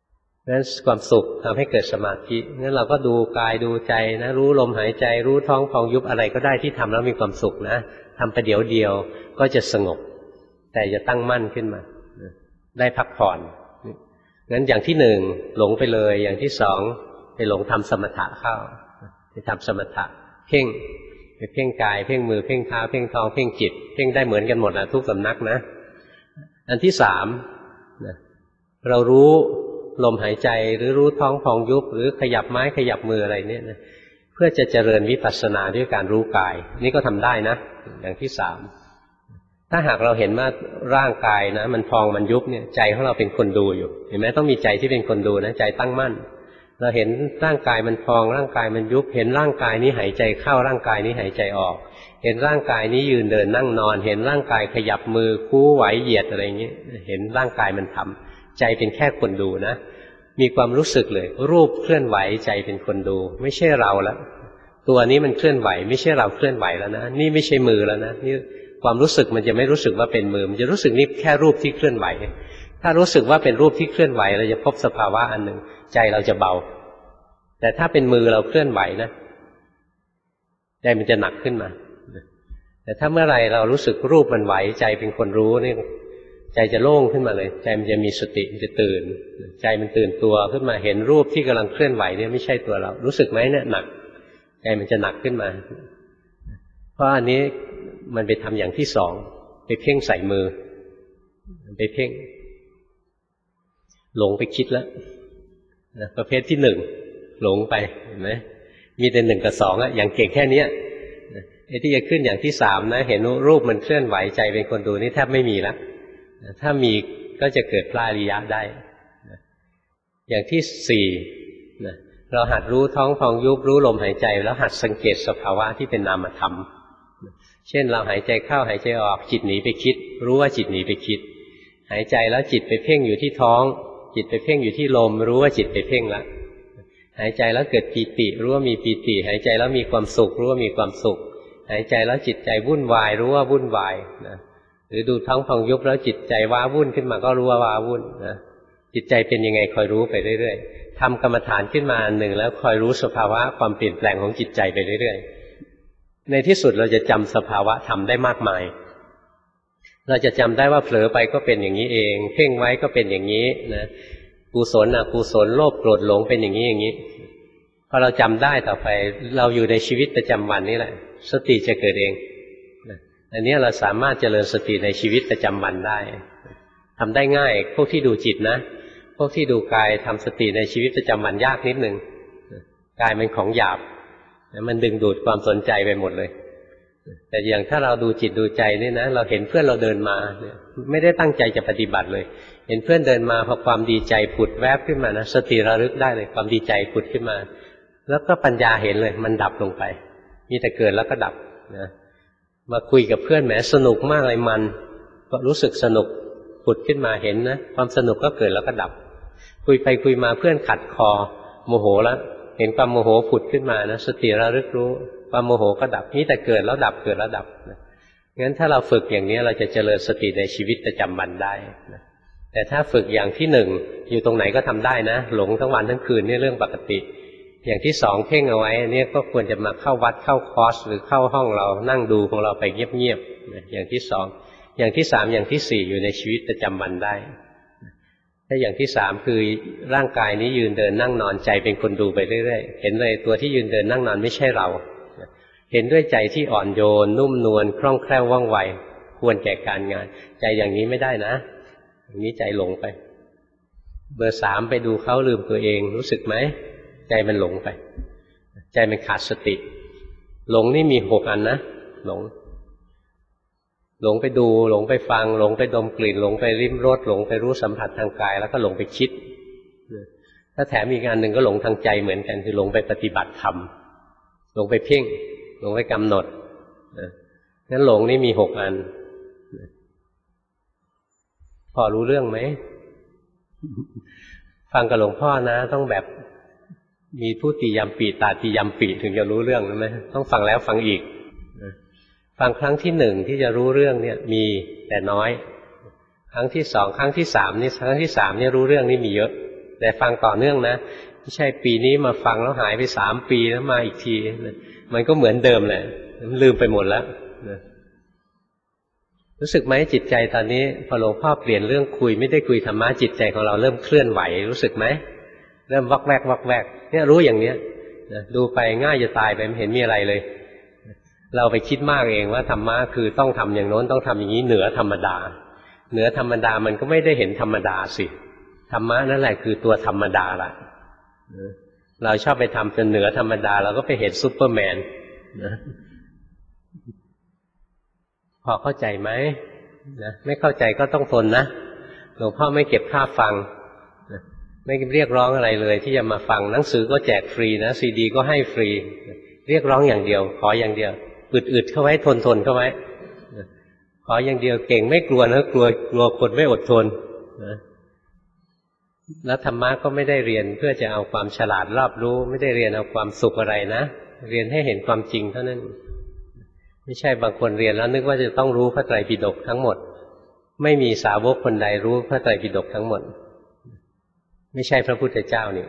นั้นความสุขทำให้เกิดสมาธิงั้นเราก็ดูกายดูใจนะรู้ลมหายใจรู้ท้องพองยุบอะไรก็ได้ที่ทำแล้วมีความสุขนะทำไปเดี๋ยวเดียวก็จะสงบแต่จะตั้งมั่นขึ้นมาได้พักผ่อนงั้นอย่างที่หนึ่งหลงไปเลยอย่างที่สองไปหลงทำสมถะเข้าไปทำสมถะเพ่งไปเพ่งกายเพ่งมือเพ่งเท้าเพ่งท้องเพ่งจิตเพ่งได้เหมือนกันหมดนะทุกสำนักนะอันที่สามเรารู้ลมหายใจหรือรู้ท้องพองยุบหรือขยับไม้ขยับมืออะไรเนี่ยนะเพื่อจะเจริญวิปัสสนาด้วยการรู้กายนี่ก็ทำได้นะอย่างที่สามถ้าหากเราเห็นว่าร่างกายนะมันพองมันยุบเนี่ยใจของเราเป็นคนดูอยู่เห็นไหมต้องมีใจที่เป็นคนดูนะใจตั้งมั่นเราเห็นร่างกายมันพองร่างกายมันยุบเห็นร่างกายนี้หายใจเข้าร่างกายนี้หายใจออกเห็นร่างกายนี้ยืนเดินนั่งนอนเห็นร่างกายขยับมือคู่ไหวเหยียดอะไรอย่างเงี้ยเห็นร่างกายมันทำใจเป็นแค่คนดูนะมีความรู้สึกเลยรูปเคลื่อนไหวใจเป็นคนดูไม่ใช่เราแล้วตัวนี้มันเคลื่อนไหวไม่ใช่เราเคลื่อนไหวแล้วนะนี่ไม่ใช่มือแล้วนะนี่ความรู้สึกมันจะไม่รู้สึกว่าเป็นมือมันจะรู้สึกนี่แค่รูปที่เคลื่อนไหวถ้ารู้สึกว่าเป็นรูปที่เคลื่อนไหวเราจะพบสภาวะอันหนึ่งใจเราจะเบาแต่ถ้าเป็นมือเราเคลื่อนไหวนะใจมันจะหนักขึ้นมาแต่ถ้าเมื่อไรเรารู้สึกรูปมันไหวใจเป็นคนรู้นี่ใจจะโล่งขึ้นมาเลยใจมันจะมีสติมันจะตื่นใจมันตื่นตัวขึ้นมาเห็นรูปที่กำลังเคลื่อนไหวเนี่ยไม่ใช่ตัวเรารู้สึกไหมเนี่ยหนักใจมันจะหนักขึ้นมาเพราะอันนี้มันไปทำอย่างที่สองไปเพ่งใส่มือไปเพ่งหลงไปคิดแล้วประเภทที่หนึ่งหลงไปเห็นไหมมีแต่หนึ่งกับสองอะอย่างเก่งแค่นี้ไอ้ที่จะขึ้นอย่างที่สามนะเห็นรูปมันเคลื่อนไหวใจเป็นคนดูนี่แทบไม่มีแล้วถ้ามีก็จะเกิดพระอริยะได้อย่างที่สี่เราหัดรู้ท้องพองยุบรู้ลมหายใจแล้วหัดสังเกตสภาวะที่เป็นนามธรรมเช่นเราหายใจเข้าหายใจออกจิตหนีไปคิดรู้ว่าจิตหนีไปคิดหายใจแล้วจิตไปเพ่งอยู่ที่ท้องจิตไปเพ่งอยู่ที่ลมรู้ว่าจิตไปเพ่งแล้วหายใจแล้วเกิดปีติรู้ว่ามีปีติหายใจแล้วมีความสุขรู้ว่ามีความสุขหายใจแล้วจิตใจวุ่นวายรู้ว่าวุ่นวายนะหรือดูท้องพองยุบแล้วจิตใจว้าวุ่นขึ้นมาก็รู้ว่าว้าวุ่นนะจิตใจเป็นยังไงคอยรู้ไปเรื่อยๆทำกรรมฐานขึ้นมาอันหนึ่งแล้วคอยรู้สภาวะความเปลี่ยนแปลงของจิตใจไปเรื่อยๆในที่สุดเราจะจำสภาวะธรรมได้มากมายเราจะจำได้ว่าเผลอไปก็เป็นอย่างนี้เองเพ่งไว้ก็เป็นอย่างนี้นะกุศลอกุศลโลภโกรธหลงเป็นอย่างนี้อย่างนี้พอเราจำได้ต่อไปเราอยู่ในชีวิตประจำวันนี่แหละสติจะเกิดเองอันนี้เราสามารถเจริญสติในชีวิตประจำวันได้ทำได้ง่ายพวกที่ดูจิตนะพวกที่ดูกายทำสติในชีวิตประจำวันยากนิดนึงกายมันของหยาบมันดึงดูดความสนใจไปหมดเลยแต่อย่างถ้าเราดูจิตดูใจนี่นะเราเห็นเพื่อนเราเดินมาเนี่ยไม่ได้ตั้งใจจะปฏิบัติเลยเห็นเพื่อนเดินมาพอความดีใจผุดแวบขึ้นมานะสติระลึกได้เลยความดีใจผุดขึ้นมาแล้วก็ปัญญาเห็นเลยมันดับลงไปมีแต่เกิดแล้วก็ดับนะมาคุยกับเพื่อนแหมสนุกมากเลยมันก็รู้สึกสนุกผุดขึ้นมาเห็นนะความสนุกก็เกิดแล้วก็ดับคุยไปคุยมาเพื่อนขัดคอโมโหแล้วเห็นความโมโหผุดขึ้นมานะสติระลึกรู้ความโมโหก็ดับนี่แต่เกิดแล้วดับเกิดแล้วดับงั้นถ้าเราฝึกอย่างนี้เราจะเจริญสติในชีวิตประจำวันได้แต่ถ้าฝึกอย่างที่หนึ่งอยู่ตรงไหนก็ทำได้นะหลงทั้งวันทั้งคืนนี่เรื่องปกติอย่างที่สองเพ่งเอาไว้เนี่ยก็ควรจะมาเข้าวัดเข้าคอร์สหรือเข้าห้องเรานั่งดูของเราไปเงียบๆอย่างที่สองอย่างที่สามอย่างที่สี่อยู่ในชีวิตประจำวันได้ถ้าอย่างที่สามคือร่างกายนี้ยืนเดินนั่งนอนใจเป็นคนดูไปเรื่อยๆเห็นเลยตัวที่ยืนเดินนั่งนอนไม่ใช่เราเห็นด้วยใจที่อ่อนโยนนุ่มนวลคล่องแคล่วว่องไวควรแก่การงานใจอย่างนี้ไม่ได้นะอย่างนี้ใจหลงไปเบอร์สามไปดูเขาลืมตัวเองรู้สึกไหมใจมันหลงไปใจมันขาดสติหลงนี่มี6 อันนะหลงไปดูหลงไปฟังหลงไปดมกลิ่นหลงไปลิ้มรสหลงไปรู้สัมผัสทางกายแล้วก็หลงไปคิดถ้าแถมอีกอันหนึ่งก็หลงทางใจเหมือนกันคือหลงไปปฏิบัติธรรมหลงไปเพ่งหลงไปกำหนดงั้นหลงนี่มี6 อันพอรู้เรื่องไหมฟังกับหลวงพ่อนะต้องแบบมีทุติยัมปิตาติยัมปิถึงจะรู้เรื่องใช่ไหมต้องฟังแล้วฟังอีกฟังครั้งที่หนึ่งที่จะรู้เรื่องเนี่ยมีแต่น้อยครั้งที่สองครั้งที่สามนี่ครั้งที่สามเนี่ยรู้เรื่องนี่มีเยอะแต่ฟังต่อเนื่องนะไม่ใช่ปีนี้มาฟังแล้วหายไป3 ปีแล้วมาอีกทีมันก็เหมือนเดิมแหละลืมไปหมดแล้วรู้สึกไหมจิตใจตอนนี้พอหลวงพ่อเปลี่ยนเรื่องคุยไม่ได้คุยธรรมะจิตใจของเราเริ่มเคลื่อนไหวรู้สึกไหมเริ่มวอกแวกวอกแวกเนี่ยรู้อย่างเนี้ยดูไปง่ายจะตายไปไม่เห็นมีอะไรเลยเราไปคิดมากเองว่าธรรมะคือต้องทำอย่างโน้นต้องทำอย่างนี้เหนือธรรมดาเหนือธรรมดามันก็ไม่ได้เห็นธรรมดาสิธรรมะนั่นแหละคือตัวธรรมดาล่ะเราชอบไปทำจนเหนือธรรมดาเราก็ไปเห็นซูเปอร์แมนนะพอเข้าใจไหมนะไม่เข้าใจก็ต้องทนนะหลวงพ่อไม่เก็บค่าฟังนะไม่เรียกร้องอะไรเลยที่จะมาฟังหนังสือก็แจกฟรีนะซีดีก็ให้ฟรีเรียกร้องอย่างเดียวขออย่างเดียวอึดๆเข้าไว้ทนเข้าไว้ขออย่างเดียวเก่งไม่กลัวนะกลัวคนไม่อดทนนะแล้วธรรมะก็ไม่ได้เรียนเพื่อจะเอาความฉลาดรอบรู้ไม่ได้เรียนเอาความสุขอะไรนะเรียนให้เห็นความจริงเท่านั้นไม่ใช่บางคนเรียนแล้วนึกว่าจะต้องรู้พระไตรปิฎกทั้งหมดไม่มีสาวกคนใดรู้พระไตรปิฎกทั้งหมดไม่ใช่พระพุทธเจ้านี่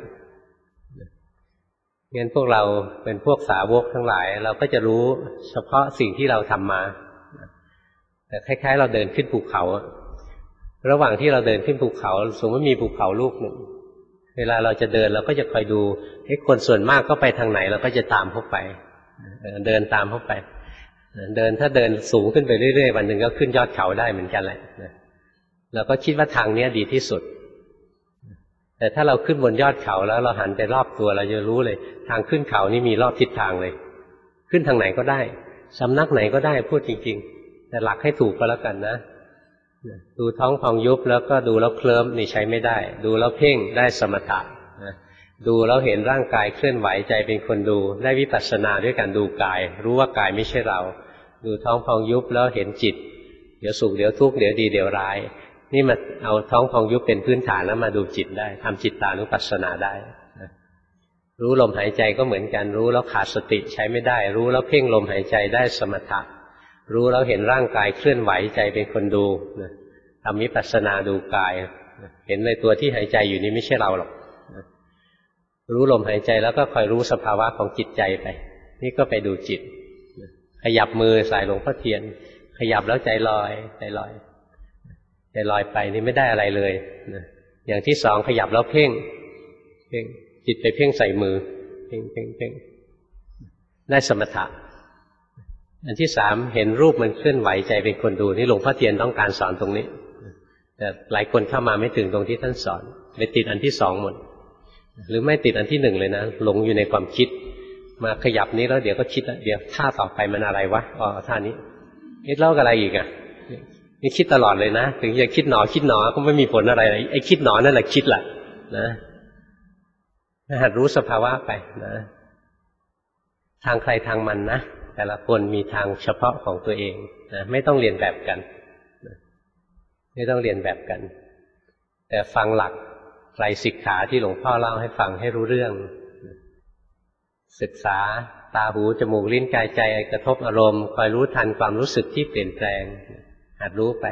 งั้นพวกเราเป็นพวกสาวกทั้งหลายเราก็จะรู้เฉพาะสิ่งที่เราทำมาแต่คล้ายๆเราเดินขึ้นภูเขาระหว่างที่เราเดินขึ้นภูเขาสมมติว่ามีภูเขาลูกหนึ่งเวลาเราจะเดินเราก็จะคอยดูคนส่วนมากก็ไปทางไหนเราก็จะตามเข้าไปเดินตามเข้าไปถ้าเดินสูงขึ้นไปเรื่อยๆวันหนึ่งก็ขึ้นยอดเขาได้เหมือนกันแหละเราก็คิดว่าทางนี้ดีที่สุดแต่ถ้าเราขึ้นบนยอดเขาแล้วเราหันไปรอบตัวเราจะรู้เลยทางขึ้นเขานี่มีรอบทิศทางเลยขึ้นทางไหนก็ได้สำนักไหนก็ได้พูดจริงๆแต่หลักให้ถูกก็แล้วกันนะดูท้องพองยุบแล้วก็ดูแล้วเคลิ้มนี่ใช้ไม่ได้ดูแล้วเพ่งได้สมถะดูแล้วเห็นร่างกายเคลื่อนไหวใจเป็นคนดูได้วิปัสสนาด้วยการดูกายรู้ว่ากายไม่ใช่เราดูท้องพองยุบแล้วเห็นจิตเดี๋ยวสุขเดี๋ยวทุกข์เดี๋ยวดีเดี๋ยวร้ายนี่มาเอาท้องพองยุบเป็นพื้นฐานแล้วมาดูจิตได้ทำจิตตานุปัสสนาได้รู้ลมหายใจก็เหมือนกันรู้แล้วขาดสติใช้ไม่ได้รู้แล้วเพ่งลมหายใจได้สมถะรู้แล้วเห็นร่างกายเคลื่อนไหวใจเป็นคนดูทำวิปัสสนาดูกายเห็นในตัวที่หายใจอยู่นี้ไม่ใช่เราหรอกรู้ลมหายใจแล้วก็คอยรู้สภาวะของจิตใจไปนี่ก็ไปดูจิตขยับมือใส่หลวงพ่อเทียนขยับแล้วใจลอยใจลอยไปนี่ไม่ได้อะไรเลยอย่างที่สองขยับแล้วเพ่งจิตไปเพ่งใส่มือเพ่งได้สมถะอันที่สามเห็นรูปมันเคลื่อนไหวใจเป็นคนดูนี่หลวงพ่อเทียนต้องการสอนตรงนี้แต่หลายคนเข้ามาไม่ถึงตรงที่ท่านสอนไปติดอันที่สองหมดหรือไม่ติดอันที่หนึ่งเลยนะหลงอยู่ในความคิดมาขยับนี้แล้วเดี๋ยวก็คิดเดี๋ยวท่าต่อไปมันอะไรวะอ๋อท่านี้คิดเล่าอะไรอีกอ่ะนี่คิดตลอดเลยนะถึงจะคิดหนอก็ไม่มีผลอะไรไอ้คิดหนอนั่นแหละคิดแหละนะหัดรู้สภาวะไปนะทางใครทางมันนะแต่ละคนมีทางเฉพาะของตัวเองนะไม่ต้องเรียนแบบกันไม่ต้องเรียนแบบกันแต่ฟังหลักไตรสิกขาที่หลวงพ่อเล่าให้ฟังให้รู้เรื่องศึกษาตาหูจมูกลิ้นกายใจกระทบอารมณ์คอยรู้ทันความรู้สึกที่เปลี่ยนแปลงหัดรู้ไป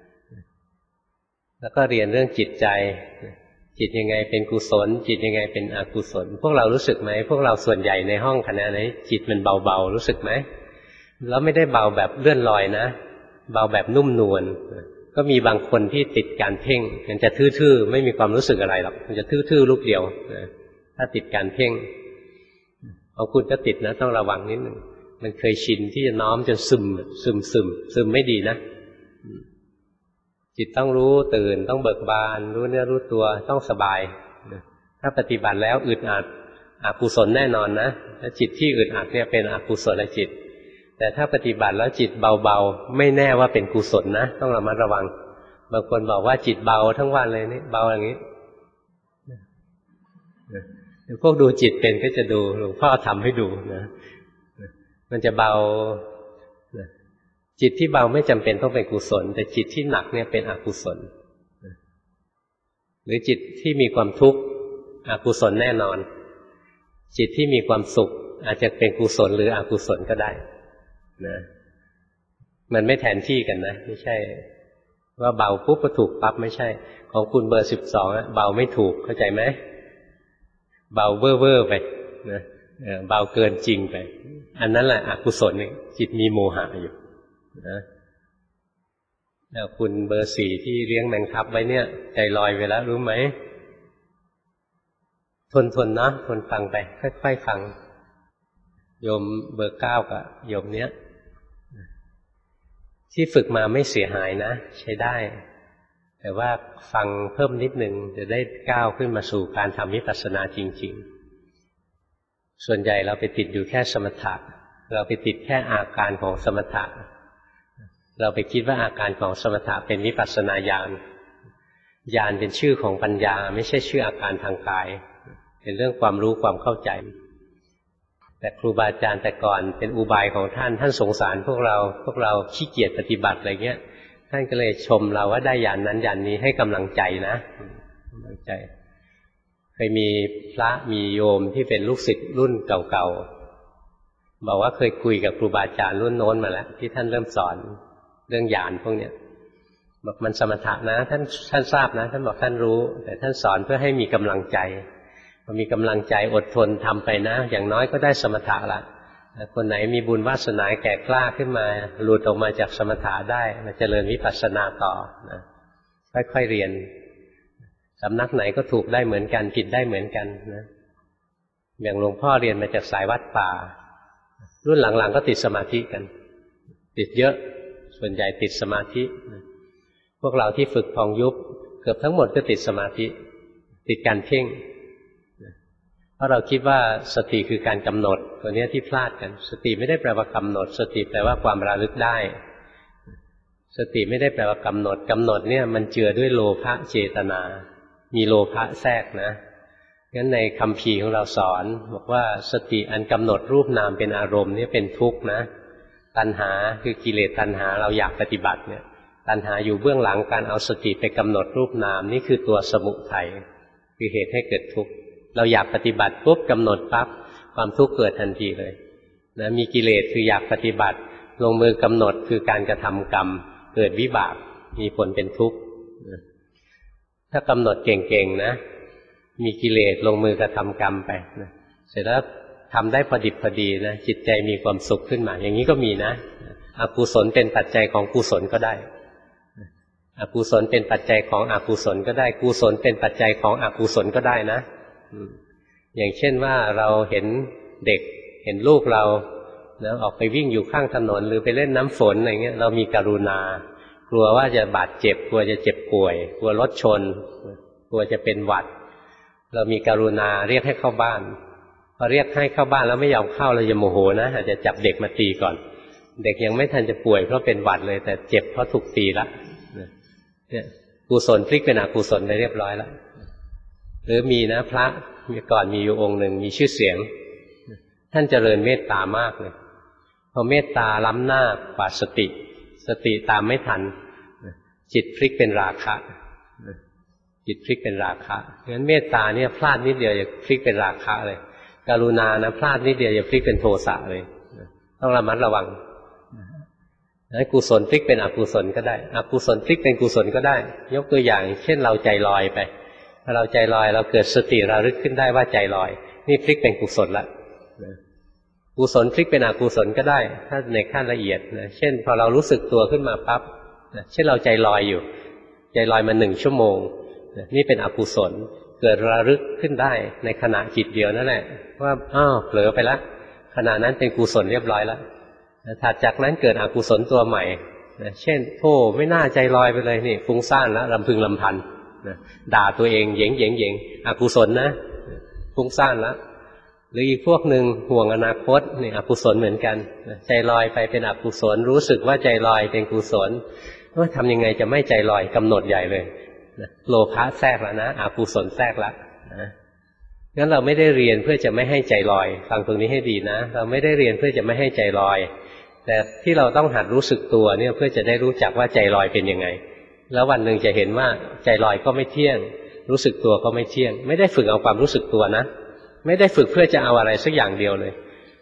แล้วก็เรียนเรื่องจิตใจจิตยังไงเป็นกุศลจิตยังไงเป็นอกุศลพวกเรารู้สึกไหมพวกเราส่วนใหญ่ในห้องคณะนี้จิตมันเบาๆรู้สึกไหมแล้วไม่ได้เบาแบบเลื่อนลอยนะเบาแบบนุ่มนวลก็มีบางคนที่ติดการเพ่งมันจะทื่อๆไม่มีความรู้สึกอะไรหรอกมันจะทื่อๆลูกเดียวถ้าติดการเพ่งของคุณก็ติดนะต้องระวังนิดนึงมันเคยชินที่จะน้อมจนซึมไม่ดีนะจิตต้องรู้ตื่นต้องเบิกบานรู้เนื้อรู้ตัวต้องสบายถ้าปฏิบัติแล้วอึดอัดอกุศลแน่นอนนะถ้าจิตที่อึดอัดเนี่ยเป็นอกุศลจิตแต่ถ้าปฏิบัติแล้วจิตเบาๆไม่แน่ว่าเป็นกุศลนะต้องระมัดระวังบางคนบอกว่าจิตเบาทั้งวันเลยนี่เบาอย่างนี้พวกดูจิตเป็นก็จะดูหลวงพ่อทำให้ดูนะมันจะเบาจิตที่เบาไม่จำเป็นต้องเป็นกุศลแต่จิตที่หนักเนี่ยเป็นอกุศลหรือจิตที่มีความทุกข์อกุศลแน่นอนจิตที่มีความสุขอาจจะเป็นกุศลหรืออกุศลก็ได้นะมันไม่แทนที่กันนะไม่ใช่ว่าเบาปุ๊บก็ถูกปั๊บไม่ใช่ของคุณเบอร์12เบาไม่ถูกเข้าใจไหมเบาเว่อร์ไปนะเบาเกินจริงไปอันนั้นแหละอกุศลเนี่ยจิตมีโมหะอยู่นะแล้วคุณเบอร์4ที่เลี้ยงแมงทับไว้เนี่ยใจลอยไปแล้วรู้ไหมทนนะทนฟังไปค่อยๆฟังโยมเบอร์9กับโยมเนี้ยที่ฝึกมาไม่เสียหายนะใช้ได้แต่ว่าฟังเพิ่มนิดนึงจะได้ก้าวขึ้นมาสู่การทำวิปัสสนาจริงๆส่วนใหญ่เราไปติดอยู่แค่สมถะเราไปติดแค่อาการของสมถะเราไปคิดว่าอาการของสมถะเป็นวิปัสสนาญาณญาณเป็นชื่อของปัญญาไม่ใช่ชื่ออาการทางกายเป็นเรื่องความรู้ความเข้าใจแต่ครูบาอาจารย์แต่ก่อนเป็นอุบายของท่านสงสารพวกเราขี้เกียจปฏิบัติอะไรเงี้ยท่านก็เลยชมเราว่าได้ญาณนั้นญาณนี้ให้กำลังใจนะกำลังใจเคยมีพระมีโยมที่เป็นลูกศิษย์รุ่นเก่าๆบอกว่าเคยคุยกับครูบาอาจารย์รุ่นโน้นมาแล้วที่ท่านเริ่มสอนเรื่องญาณพวกเนี้ยบอกมันสมถะนะท่านทราบนะท่านบอกท่านรู้แต่ท่านสอนเพื่อให้มีกำลังใจพอมีกำลังใจอดทนทำไปนะอย่างน้อยก็ได้สมถะละคนไหนมีบุญวาสนาแก่กล้าขึ้นมาหลุดออกมาจากสมถะได้มาเจริญวิปัสสนาต่อนะค่อยๆเรียนสำนักไหนก็ถูกได้เหมือนกันผิดได้เหมือนกันนะอย่างหลวงพ่อเรียนมาจากสายวัดป่ารุ่นหลังๆก็ติดสมาธิกันติดเยอะส่วนใหญ่ติดสมาธิพวกเราที่ฝึกพองยุบเกือบทั้งหมดก็ติดสมาธิติดการเพ่งเพราะเราคิดว่าสติคือการกำหนดตัวนี้ที่พลาดกันสติไม่ได้แปลว่ากำหนดสติแปลว่าความระลึกได้สติไม่ได้แปลว่ากำหนดเนี่ยมันเจือด้วยโลภะเจตนามีโลภะแทรกนะงั้นในคัมภีร์ของเราสอนบอกว่าสติอันกำหนดรูปนามเป็นอารมณ์นี่เป็นทุกข์นะตัณหาคือกิเลสตัณหาเราอยากปฏิบัติเนี่ยตัณหาอยู่เบื้องหลังการเอาสติไปกำหนดรูปนามนี่คือตัวสมุทัยคือเหตุให้เกิดทุกข์เราอยากปฏิบัติปุ๊บกำหนดปั๊บความทุกข์เกิดทันทีเลยนะมีกิเลสคืออยากปฏิบัติลงมือกำหนดคือการกระทำกรรมเกิดวิบากมีผลเป็นทุกข์ถ้ากำหนดเก่งๆนะมีกิเลสลงมือกระทำกรรมไปนะเสร็จแล้วทำได้พอดิบพอดีนะจิตใจมีความสุขขึ้นมาอย่างนี้ก็มีนะอกุศลเป็นปัจจัยของกุศลก็ได้อกุศลเป็นปัจจัยของอกุศลก็ได้กุศลเป็นปัจจัยของอกุศลก็ได้นะอย่างเช่นว่าเราเห็นเด็กเห็นลูกเรานะออกไปวิ่งอยู่ข้างถนนหรือไปเล่นน้ำฝนอะไรเงี้ยเรามีกรุณากลัวว่าจะบาดเจ็บกลัวจะเจ็บป่วยกลัวรถชนกลัวจะเป็นหวัดเรามีกรุณาเรียกให้เข้าบ้านพอเรียกให้เข้าบ้านแล้วไม่ยอมเข้าเราจะโมโหนะอาจจะจับเด็กมาตีก่อนเด็กยังไม่ทันจะป่วยเพราะเป็นหวัดเลยแต่เจ็บเพราะถูกตีละเนี่ยกุศลพลิกเป็นอกุศลไปเรียบร้อยแล้วหรือมีนะพระก่อนมีอยู่องค์หนึ่งมีชื่อเสียงท่านเจริญเมตตามากเลยพอเมตตาล้ำหน้ากว่าสติตามไม่ทันจิตพลิกเป็นราคะจิตพลิกเป็นราคะงั้นเมตตาเนี่ยพลาดนิดเดียวจะพลิกเป็นราคะเลยกรุณานะพลาดนิดเดียวจะพลิกเป็นโทสะเลยต้องระมัดระวังกุศลพลิกเป็นอกุศลก็ได้อกุศลพลิกเป็นกุศลก็ได้ยกตัวอย่างเช่นเราใจลอยไปพอเราใจลอยเราเกิดสติระลึกขึ้นได้ว่าใจลอยนี่พลิกเป็นกุศลละกุศลพลิกเป็นอกุศลก็ได้ถ้าในขั้นละเอียดนะเช่นพอเรารู้สึกตัวขึ้นมาปั๊บเช่นเราใจลอยอยู่ใจลอยมา1 ชั่วโมงนี่เป็นอกุศลเกิดระลึกขึ้นได้ในขณะจิตเดียวนั่นแหละว่าอ้าวเผลอไปแล้วขณะนั้นเป็นกุศลเรียบร้อยแล้วถัดจากนั้นเกิดอกุศลตัวใหม่เช่นโธ่ไม่น่าใจลอยไปเลยนี่ฟุ้งซ่านแล้วรำพึงรำพันด่าตัวเองเหย่งอกุศลนะฟุ้งซ่านแล้วหรืออีกพวกหนึ่งห่วงอนาคตนี่อกุศลเหมือนกันใจลอยไปเป็นอกุศลรู้สึกว่าใจลอยเป็นกุศลว่าทำยังไงจะไม่ใจลอยกำหนดใหญ่เลยโลภะแทรกแล้วนะอกุศลแทรกแล้วงั้นเราไม่ได้เรียนเพื่อจะไม่ให้ใจลอยฟังตรงนี้ให้ดีนะเราไม่ได้เรียนเพื่อจะไม่ให้ใจลอยแต่ที่เราต้องหัดรู้สึกตัวเนี่ยเพื่อจะได้รู้จักว่าใจลอยเป็นยังไงแล้ววันหนึ่งจะเห็นว่าใจลอยก็ไม่เที่ยงรู้สึกตัวก็ไม่เที่ยงไม่ได้ฝึกเอาความรู้สึกตัวนะไม่ได้ฝึกเพื่อจะเอาอะไรสักอย่างเดียวเลย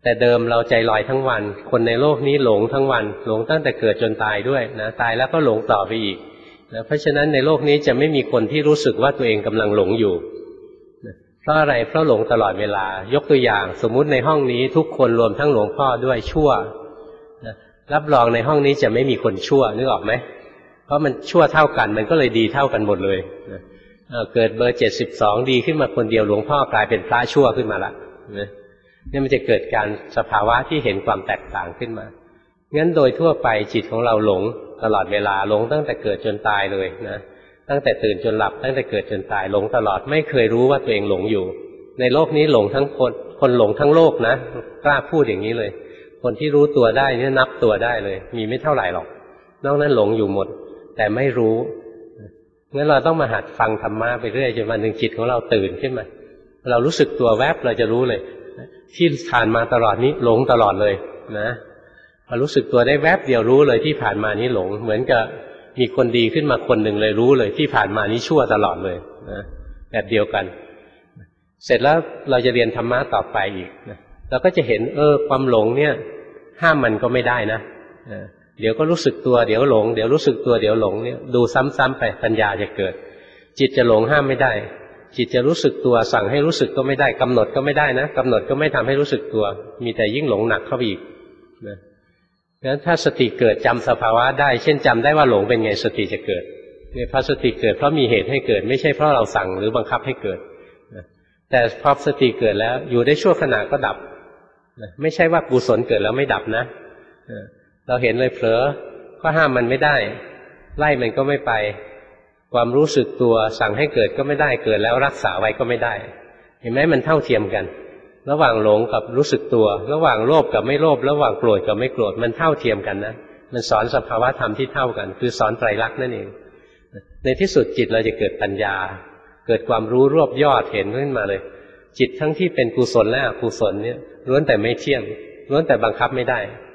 แต่เดิมเราใจลอยทั้งวันคนในโลกนี้หลงทั้งวันหลงตั้งแต่เกิดจนตายด้วยนะตายแล้วก็หลงต่อไปอีกนะเพราะฉะนั้นในโลกนี้จะไม่มีคนที่รู้สึกว่าตัวเองกำลังหลงอยู่นะเพราะอะไรเพราะหลงตลอดเวลายกตัวอย่างสมมุติในห้องนี้ทุกคนรวมทั้งหลวงพ่อด้วยชั่วนะรับรองในห้องนี้จะไม่มีคนชั่วนึกออกไหมเพราะมันชั่วเท่ากันมันก็เลยดีเท่ากันหมดเลยนะเกิดเบอร์72ดีขึ้นมาคนเดียวหลวงพ่อกลายเป็นพระชั่วขึ้นมาละนะนี่มันจะเกิดการสภาวะที่เห็นความแตกต่างขึ้นมางั้นโดยทั่วไปจิตของเราหลงตลอดเวลาหลงตั้งแต่เกิดจนตายเลยนะตั้งแต่ตื่นจนหลับตั้งแต่เกิดจนตายหลงตลอดไม่เคยรู้ว่าตัวเองหลงอยู่ในโลกนี้หลงทั้งคนหลงทั้งโลกนะกล้าพูดอย่างนี้เลยคนที่รู้ตัวได้นี่นับตัวได้เลยมีไม่เท่าไหร่หรอกนอกนั้นหลงอยู่หมดแต่ไม่รู้งั้นเราต้องมาหัดฟังธรรมะไปเรื่อยจนวันหนึ่งจิตของเราตื่นขึ้นมาเรารู้สึกตัวแวบเราจะรู้เลยที่ผ่านมาตลอดนี้หลงตลอดเลยนะพอรู้สึกตัวได้แวบเดียวรู้เลยที่ผ่านมานี้หลงเหมือนกับมีคนดีขึ้นมาคนหนึ่งเลยรู้เลยที่ผ่านมานี้ชั่วตลอดเลยนะแบบเดียวกันเสร็จแล้วเราจะเรียนธรรมะต่อไปอีกนะเราก็จะเห็นความหลงเนี่ยห้ามมันก็ไม่ได้นะเดี๋ยวก็รู้สึกตัวเดี๋ยวหลงเดี๋ยวรู้สึกตัวเดี๋ยวหลงเนี่ยดูซ้ำๆไปปัญญาจะเกิดจิตจะหลงห้ามไม่ได้จิตจะรู้สึกตัวสั่งให้รู้สึกก็ไม่ได้กำหนดก็ไม่ได้นะกำหนดก็ไม่ทำให้รู้สึกตัวมีแต่ยิ่งหลงหนักเข้าไปอีกนะงั้นถ้าสติเกิดจำสภาวะได้เช่นจำได้ว่าหลงเป็นไงสติจะเกิดเนี่ยพอสติเกิดเพราะมีเหตุให้เกิดไม่ใช่เพราะเราสั่งหรือบังคับให้เกิดนะแต่พอสติเกิดแล้วอยู่ได้ชั่วขณะก็ดับนะไม่ใช่ว่ากุศลเกิดแล้วไม่ดับนะเราเห็นเลยเผลอก็ห้ามมันไม่ได้ไล่มันก็ไม่ไปความรู้สึกตัวสั่งให้เกิดก็ไม่ได้เกิดแล้วรักษาไว้ก็ไม่ได้เห็นไหมมันเท่าเทียมกันระหว่างหลงกับรู้สึกตัวระหว่างโลภกับไม่โลภระหว่างโกรธกับไม่โกรธมันเท่าเทียมกันนะมันสอนสภาวะธรรมที่เท่ากันคือสอนไตรลักษณ์นั่นเองในที่สุดจิตเราจะเกิดปัญญาเกิดความรู้รวบยอดเห็นขึ้นมาเลยจิตทั้งที่เป็นกุศลและอกุศลเนี่ยล้วนแต่ไม่เที่ยงล้วนแต่บังคับไม่ได้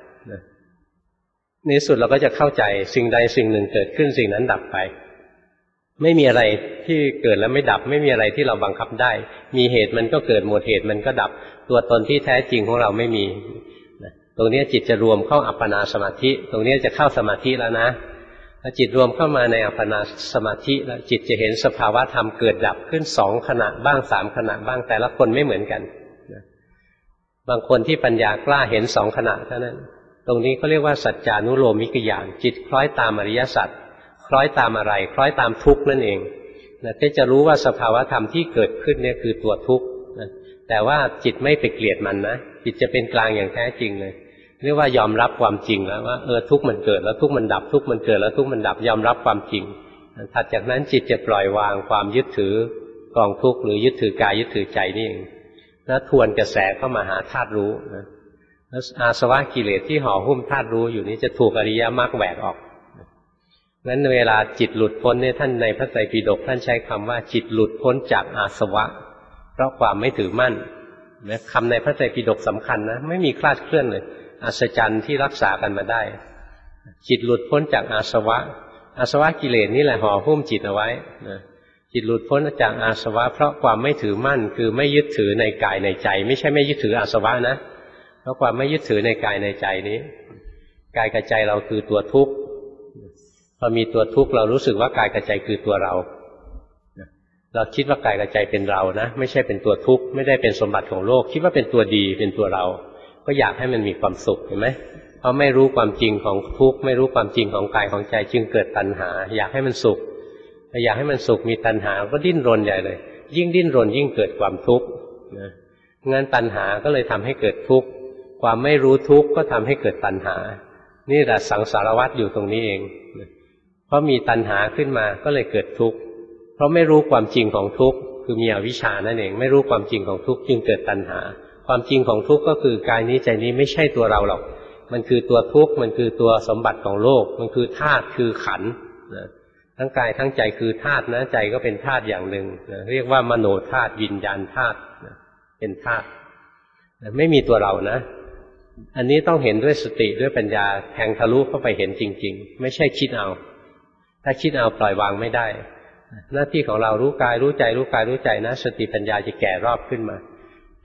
ในที่สุดเราก็จะเข้าใจสิ่งใดสิ่งหนึ่งเกิดขึ้นสิ่งนั้นดับไปไม่มีอะไรที่เกิดแล้วไม่ดับไม่มีอะไรที่เราบังคับได้มีเหตุมันก็เกิดหมดเหตุมันก็ดับตัวตนที่แท้จริงของเราไม่มีตรงนี้จิตจะรวมเข้าอัปปนาสมาธิตรงนี้จะเข้าสมาธิแล้วนะถ้าจิตรวมเข้ามาในอัปปนาสมาธิแล้วจิตจะเห็นสภาวะธรรมเกิดดับขึ้น2 ขณะบ้าง3 ขณะบ้างแต่ละคนไม่เหมือนกันบางคนที่ปัญญากล้าเห็น2 ขณะเท่านั้นตรงนี้เขาเรียกว่าสัจจานุโลมิกญาณจิตคล้อยตามอริยสัจคล้อยตามอะไรคล้อยตามทุกข์นั่นเองนะที่จะรู้ว่าสภาวะธรรมที่เกิดขึ้นเนี่ยคือตัวทุกข์นะแต่ว่าจิตไม่ไปเกลียดมันนะจิตจะเป็นกลางอย่างแท้จริงเลยเรียกว่ายอมรับความจริงแล้วว่าทุกข์มันเกิดแล้วทุกข์มันดับทุกข์มันเกิดแล้วทุกข์มันดับยอมรับความจริงถัดจากนั้นจิตจะปล่อยวางความยึดถือกองทุกข์หรือยึดถือกายยึดถือใจนี่เองแล้วทวนกระแสเข้ามาหาธาตุรู้นะแล้วอาสวะกิเลสที่ห่อหุ้มธาตุรู้อยู่นี้จะถูกอริยมรรคแหวกออกงั้นเวลาจิตหลุดพ้นเนี่ยท่านในพระไตรปิฎกท่านใช้คำว่าจิตหลุดพ้นจากอาสวะเพราะความไม่ถือมั่นนะคำในพระไตรปิฎกสำคัญนะไม่มีคลาดเคลื่อนเลยอัศจรรย์ที่รักษากันมาได้จิตหลุดพ้นจากอาสวะอาสวะกิเลสนี่แหละห่อหุ้มจิตเอาไว้นะจิตหลุดพ้นจากอาสวะเพราะความไม่ถือมั่นคือไม่ยึดถือในกายในใจไม่ใช่ไม่ยึดถืออาสวะนะเพราะความไม่ยึดถือในกายในใจนี้กายกับใจเราคือตัวทุกข์พอมีตัวทุกข์เรารู้สึกว่ากายกับใจคือตัวเราเราคิดว่ากายกับใจเป็นเรานะไม่ใช่เป็นตัวทุกข์ไม่ได้เป็นสมบัติของโลกคิดว่าเป็นตัวดีเป็นตัวเราก็อยากให้มันมีความสุขเห็นไหมเพราะไม่รู้ความจริงของทุกข์ไม่รู้ความจริงของกายของใจจึงเกิดตัณหาอยากให้มันสุขถ้าอยากให้มันสุขมีตัณหาก็ดิ้นรนใหญ่เลยยิ่งดิ้นรนยิ่งเกิดความทุกข์นะงั้นตัณหาก็เลยทำให้เกิดทุกข์ความไม่รู้ทุกข์ก็ทำให้เกิดตัณหานี่แหละสังสารวัฏอยู่ตรงนี้เองเพราะมีตัณหาขึ้นมาก็เลยเกิดทุกข์เพราะไม่รู้ความจริงของทุกข์คือมีอวิชชานั่นเองไม่รู้ความจริงของทุกข์จึงเกิดตัณหาความจริงของทุกข์ก็คือกายนี้ใจนี้ไม่ใช่ตัวเราหรอกมันคือตัวทุกข์มันคือตัวสมบัติของโลกมันคือธาตุคือขันธ์ทั้งกายทั้งใจคือธาตุนะใจก็เป็นธาตุอย่างหนึ่งเรียกว่ามโนธาตุวิญญาณธาตุเป็นธาตุไม่มีตัวเรานะอันนี้ต้องเห็นด้วยสติด้วยปัญญาแทงทะลุเข้าไปเห็นจริงๆไม่ใช่คิดเอาถ้าคิดเอาปล่อยวางไม่ได้หน้าที่ของเรารู้กายรู้ใจรู้กายรู้ใจนะสติปัญญาจะแก่รอบขึ้นมา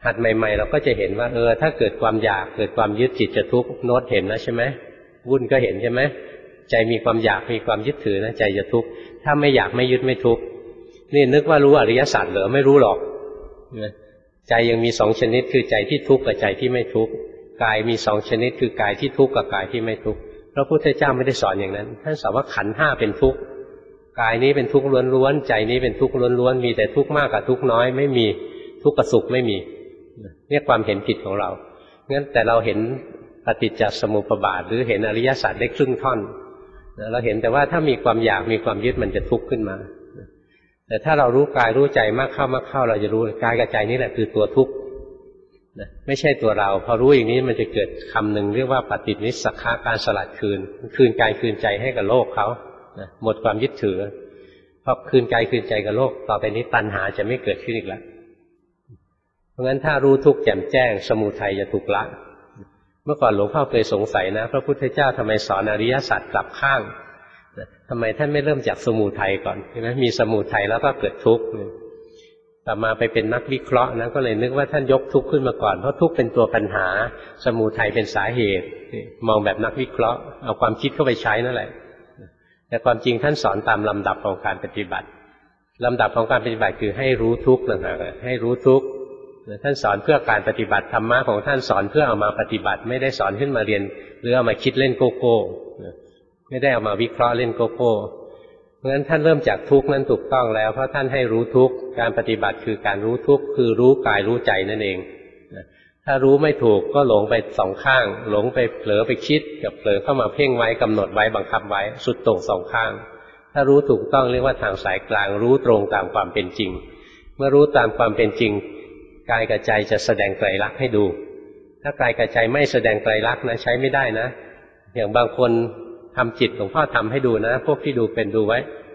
หัดใหม่ๆเราก็จะเห็นว่าถ้าเกิดความอยากเกิดความยึดจิตจะทุกข์โน้ตเห็นนะใช่ไหมวุ่นก็เห็นใช่ไหมใจมีความอยากมีความยึดถือนะใจจะทุกข์ถ้าไม่อยากไม่ยึดไม่ทุกข์นี่นึกว่ารู้อริยสัจเหรอไม่รู้หรอกใจยังมีสองชนิดคือใจที่ทุกข์กับใจที่ไม่ทุกข์กายมีสองชนิดคือกายที่ทุกข์กับกายที่ไม่ทุกข์พระพุทธเจ้าไม่ได้สอนอย่างนั้นท่านสอนว่าขันธ์ห้าเป็นทุกข์กายนี้เป็นทุกข์ล้วนๆใจนี้เป็นทุกข์ล้วนๆมีแต่ทุกข์มากกับทุกข์น้อยไม่มีทุกข์กับสุขไม่มีเนี่ยความเห็นผิดของเรางั้นแต่เราเห็นปฏิจจสมุปบาทหรือเห็นอริยสัจได้ครึ่งท่อนเราเห็นแต่ว่าถ้ามีความอยากมีความยึดมันจะทุกข์ขึ้นมาแต่ถ้าเรารู้กายรู้ใจมากเข้าเราจะรู้กายกับใจนี่แหละคือตัวทุกข์ไม่ใช่ตัวเราพอรู้อย่างนี้มันจะเกิดคำหนึ่งเรียกว่าปฏินิสสักขะการสลัดคืนกายคืนใจให้กับโลกเขาหมดความยึดถือพอคืนกายคืนใจกับโลกต่อไปนี้ตัณหาจะไม่เกิดขึ้นอีกแล้วเพราะงั้นถ้ารู้ทุกข์แจ่มแจ้งสมุทัยจะถูกละเมื่อก่อนหลวงพ่อเคยสงสัยนะพระพุทธเจ้าทำไมสอนอริยสัจกลับข้างทำไมท่านไม่เริ่มจากสมุทัยก่อนใช่ไหมมีสมุทัยแล้วก็เกิดทุกข์ต่อมาไปเป็นนักวิเคราะห์นะก็เลยนึกว่าท่านยกทุกข์ขึ้นมาก่อนเพราะทุกข์เป็นตัวปัญหาสมุทัยเป็นสาเหตุมองแบบนักวิเคราะห์เอาความคิดเข้าไปใช้นั่นแหละแต่ความจริงท่านสอนตามลำดับของการปฏิบัติลำดับของการปฏิบัติคือให้รู้ทุกข์นะให้รู้ทุกข์ท่านสอนเพื่อการปฏิบัติธรรมะของท่านสอนเพื่อเอามาปฏิบัติไม่ได้สอนขึ้นมาเรียนหรือเอามาคิดเล่นโกโก้ไม่ได้เอามาวิเคราะห์เล่นโกโก้เพราะฉะนั้นท่านเริ่มจากทุกข์นั้นถูกต้องแล้วเพราะท่านให้รู้ทุกข์การปฏิบัติคือการรู้ทุกข์คือรู้กายรู้ใจนั่นเองถ้ารู้ไม่ถูกก็หลงไปสองข้างหลงไปเผลอไปคิดกับเผลอเข้ามาเพ่งไว้กำหนดไว้บังคับไว้สุดโต่งสองข้างถ้ารู้ถูกต้องเรียกว่าทางสายกลางรู้ตรงตามความเป็นจริงเมื่อรู้ตามความเป็นจริงกายกับใจจะแสดงไตรลักษณ์ให้ดูถ้ากายกับใจไม่แสดงไตรลักษณ์นะใช้ไม่ได้นะอย่างบางคนทำจิตหลวงพ่อทำให้ดูนะพวกที่ดูเป็นดูไว้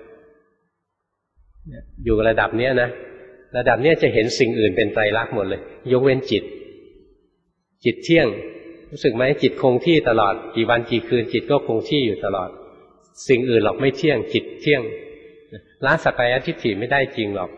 อยู่ระดับเนี้ยนะระดับเนี้ยจะเห็นสิ่งอื่นเป็นไตรลักษณ์หมดเลยยกเว้นจิตเที่ยงรู้สึกไหมจิตคงที่ตลอดกี่วันกี่คืนจิตก็คงที่อยู่ตลอดสิ่งอื่นหรอกไม่เที่ยงจิตเที่ยงละสักกายทิฏฐิไม่ได้จริงหรอก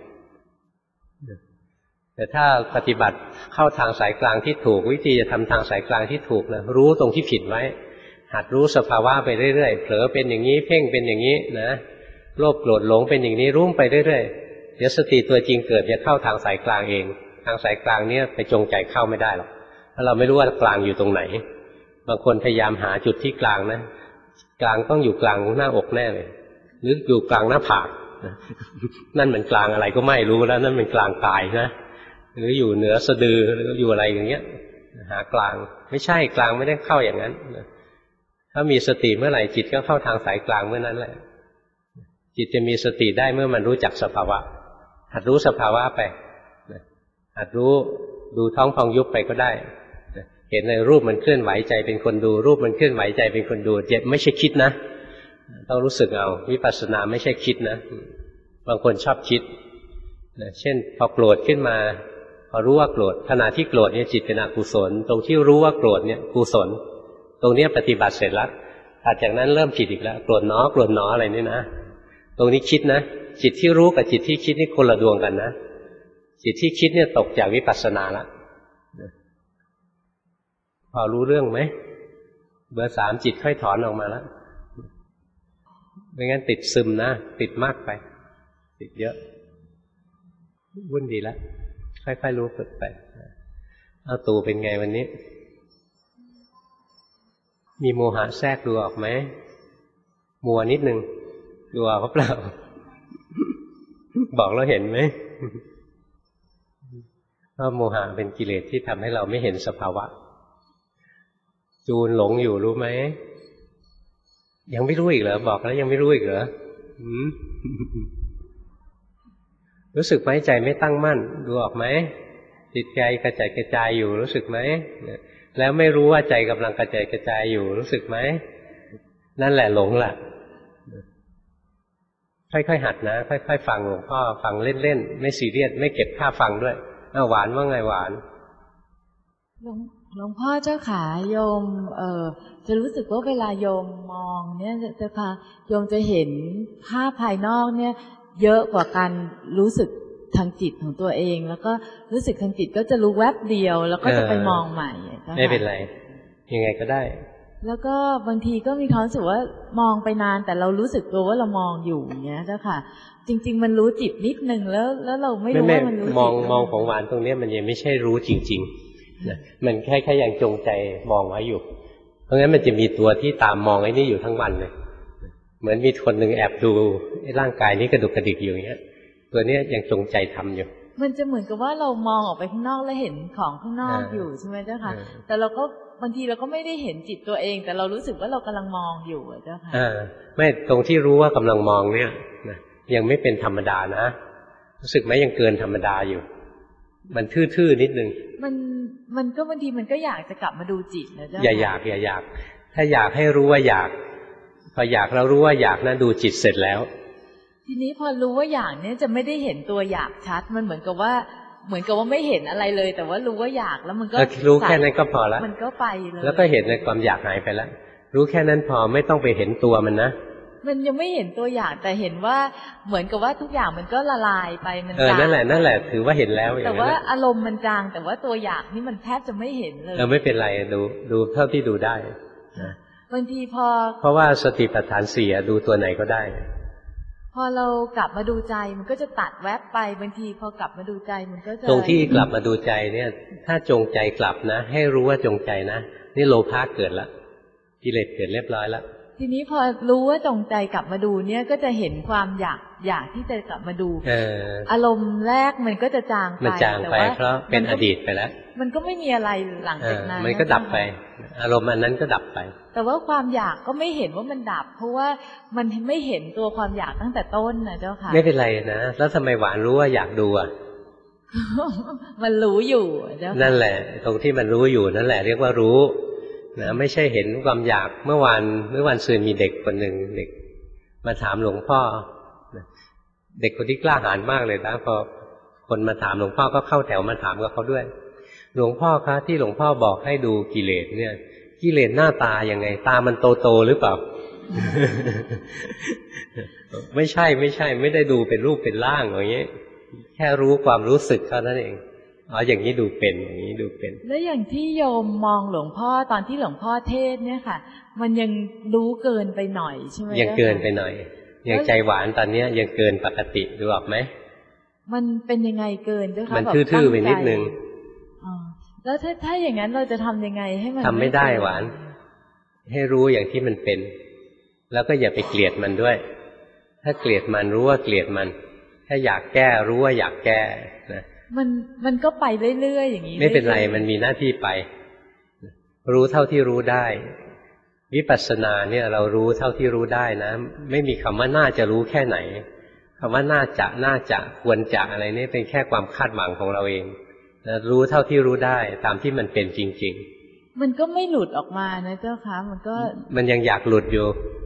แต่ถ้าปฏิบัติเข้าทางสายกลางที่ถูกวิธีจะทำทางสายกลางที่ถูกนะรู้ตรงที่ผิดไว้หัดรู้สภาวะไปเรื่อยๆเผลอเป็นอย่างนี้เพ่งเป็นอย่างนี้นะโลภโกรธหลงเป็นอย่างนี้รู้ไปเรื่อยๆเดี๋ยวสติตัวจริงเกิดจะเข้าทางสายกลางเองทางสายกลางนี้ไปจงใจเข้าไม่ได้หรอกเพราะเราไม่รู้ว่ากลางอยู่ตรงไหนบางคนพยายามหาจุดที่กลางนะกลางต้องอยู่กลางหน้าอกแน่เลยหรืออยู่กลางหน้าผากนั่นมันกลางอะไรก็ไม่รู้แล้วนั่นเป็นกลางกายนะหรืออยู่เหนือสะดือหรืออยู่อะไรอย่างเงี้ยหากลางไม่ใช่กลางไม่ได้เข้าอย่างนั้นถ้ามีสติเมื่อไหร่จิตก็เข้าทางสายกลางเมื่อนั้นแหละจิตจะมีสติได้เมื่อมันรู้จักสภาวะหัดรู้สภาวะไปหัดรู้ดูท้องพองยุบไปก็ได้เห็นในรูปมันเคลื่อนไหวใจเป็นคนดูรูปมันเคลื่อนไหวใจเป็นคนดูเจ็บไม่ใช่คิดนะต้องรู้สึกเอาวิปัสสนาไม่ใช่คิดนะบางคนชอบคิดเช่นพอโกรธขึ้นมาพอรู้ว่าโกรธขณะที่โกรธเนี่ยจิตเป็นอกุศลตรงที่รู้ว่าโกรธเนี่ยกุศลตรงนี้ปฏิบัติเสร็จแล้วถัดจากนั้นเริ่มผิดอีกแล้วโกรธหนอโกรธหนออะไรนี่นะตรงนี้คิดนะจิตที่รู้กับจิตที่คิดนี่คนละดวงกันนะจิตที่คิดเนี่ยตกจากวิปัสสนาละพอรู้เรื่องไหมเบอร์สามจิตค่อยถอนออกมาแล้วไม่งั้นติดซึมนะติดมากไปติดเยอะวุ่นดีแล้วค่อยๆรู้ฝึกไปเอาตู่เป็นไงวันนี้มีโมหะแทรกดูออกไหมมัวนิดนึงดูออกเปล่าบอกแล้วเห็นไหมเพราะโมหะเป็นกิเลสที่ทำให้เราไม่เห็นสภาวะจูนหลงอยู่รู้ไหมยังไม่รู้อีกเหรอบอกแล้วยังไม่รู้อีกเหรอรู้สึกไหมใจไม่ตั้งมั่นดูออกไหมจิตใจกระจายอยู่รู้สึกไหมแล้วไม่รู้ว่าใจกำลังกระจายอยู่รู้สึกไหมนั่นแหละหลงล่ะค่อยๆหัดนะค่อยๆฟังหลวงพ่อฟังเล่นๆไม่ซีเรียสไม่เก็บค่าฟังด้วยหวานว่าไงหวานหลวงพ่อเจ้าขาโยมจะรู้สึกว่าเวลาโยมมองเนี่ยเจ้าค่ะโยมจะเห็นภาพภายนอกเนี่ยเยอะกว่าการรู้สึกทางจิตของตัวเอง แล้วก็รู้สึกทางจิตก็จะรู้แวบเดียวแล้วก็จะไปมองใหม่ไม่เป็นไรยังไงก็ได้แล้วก็บางทีก็มีความรู้สึกว่ามองไปนานแต่เรารู้สึกตัวว่าเรามองอยู่อย่างเงี้ยเจ้าค่ะจริงๆมันรู้จิตนิดนึงแล้วเราไม่รู้ว่ามันรู้จิตมองของหวานตรงนี้มันยังไม่ใช่รู้จริงๆนะมันแค่ยังจงใจมองไว้อยู่เพราะงั้นมันจะมีตัวที่ตามมองไอ้นี่อยู่ทั้งวันเลยเหมือนมีคนหนึ่งแอบดูไอ้ร่างกายนี้กระดุกกระดิกอยู่อย่างเงี้ยตัวนี้ยังจงใจทำอยู่มันจะเหมือนกับว่าเรามองออกไปข้างนอกแล้วเห็นของข้างนอกอยู่ใช่ไหมเจ้าค่ะแต่เราก็บางทีเราก็ไม่ได้เห็นจิตตัวเองแต่เรารู้สึกว่าเรากำลังมองอยู่เจ้าค่ะไม่ตรงที่รู้ว่ากำลังมองเนี่ยยังไม่เป็นธรรมดานะรู้สึกไหมยังเกินธรรมดาอยู่มันทื่อๆนิดนึงมันก็บางทีมันก็อยากจะกลับมาดูจิตนะเจ้าอย่าอยากถ้าอยากให้รู้ว่าอยากพออยากแล้วรู้ว่าอยากนะดูจิตเสร็จแล้วทีนี้พอรู้ว่าอยากเนี่ยจะไม่ได้เห็นตัวอยากชัดมันเหมือนกับว่าไม่เห็นอะไรเลยแต่ว่ารู้ว่าอยากแล้วมันก็รู้แค่นั้นก็พอแล้วมันก็ไปเลยแล้วก็เห็นในความอยากหายไปแล้วรู้แค่นั้นพอไม่ต้องไปเห็นตัวมันนะมันยังไม่เห็นตัวอยากแต่เห็นว่าเหมือนกับว่าทุกอย่างมันก็ละลายไปมันจางนั่นแหละถือว่าเห็นแล้วแต่ว่าอารมณ์มันจางแต่ว่าตัวอยากนี่มันแทบจะไม่เห็นเลยไม่เป็นไรดูเท่าที่ดูได้บางทีเพราะว่าสติปัฏฐานสี่ดูตัวไหนก็ได้พอเรากลับมาดูใจมันก็จะตัดแวบไปบางทีพอกลับมาดูใจมันก็จะตรงที่กลับมาดูใจเนี่ยถ้าจงใจกลับนะให้รู้ว่าจงใจนะนี่โลภะเกิดละกิเลสเกิดเรียบร้อยแล้วทีนี้พอรู้ว่าจงใจกลับมาดูเนี่ยก็จะเห็นความอยากที่จะกลับมาดูอารมณ์แรกมันก็จะจางไปเพราะเป็นอดีตไปแล้วมันก็ไม่มีอะไรหลังจากนั้นมันก็ดับไปอารมณ์อันนั้นก็ดับไปแต่ว่าความอยากก็ไม่เห็นว่ามันดับเพราะว่ามันไม่เห็นตัวความอยากตั้งแต่ต้นนะเจ้าค่ะไม่เป็นไรนะแล้วทำไมหวานรู้ว่าอยากดูอ่ะมันรู้อยู่เจ้าค่ะนั่นแหละตรงที่มันรู้อยู่นั่นแหละเรียกว่ารู้นะไม่ใช่เห็นความอยากเมื่อวันซืนมีเด็กคนหนึ่งเด็กมาถามหลวงพ่อเด็กคนที่กล้าหาญมากเลยนะพอคนมาถามหลวงพ่อก็เข้าแถวมาถามกับเขาด้วยหลวงพ่อคะที่หลวงพ่อบอกให้ดูกิเลสเนี่ยกิเลสหน้าตายังไงตามันโตหรือเปล่า ไม่ใช่ไม่ได้ดูเป็นรูปเป็นร่างอย่างนี้แค่รู้ความรู้สึกเท่านั้นเองอย่างนี้ดูเป็นอย่างนี้ดูเป็นแล้วอย่างที่โยมมองหลวงพ่อตอนที่หลวงพ่อเทศเนี่ยค่ะมันยังรู้เกินไปหน่อยใช่ไหมยังเกินไปหน่อยยังใจหวานตอนนี้ยังเกินปกติดูออกไหมมันเป็นยังไงเกินเจ้าค่ะมันทื่อๆไปนิดนึงแล้วถ้าอย่างนั้นเราจะทำยังไงให้มันทำไม่ได้หวานให้รู้อย่างที่มันเป็นแล้วก็อย่าไปเกลียดมันด้วยถ้าเกลียดมันรู้ว่าเกลียดมันถ้าอยากแก้รู้ว่าอยากแก้นะมันก็ไปเรื่อยๆอย่างนี้ไม่เป็นไรมันมีหน้าที่ไปรู้เท่าที่รู้ได้วิปัสสนาเนี่ยเรารู้เท่าที่รู้ได้นะไม่มีคำว่าน่าจะรู้แค่ไหนคำว่าน่าจะควรจะอะไรนี่เป็นแค่ความคาดหวังของเราเองรู้เท่าที่รู้ได้ตามที่มันเป็นจริงๆมันก็ไม่หลุดออกมานะเจ้าคะมันยังอยากหลุดอยู่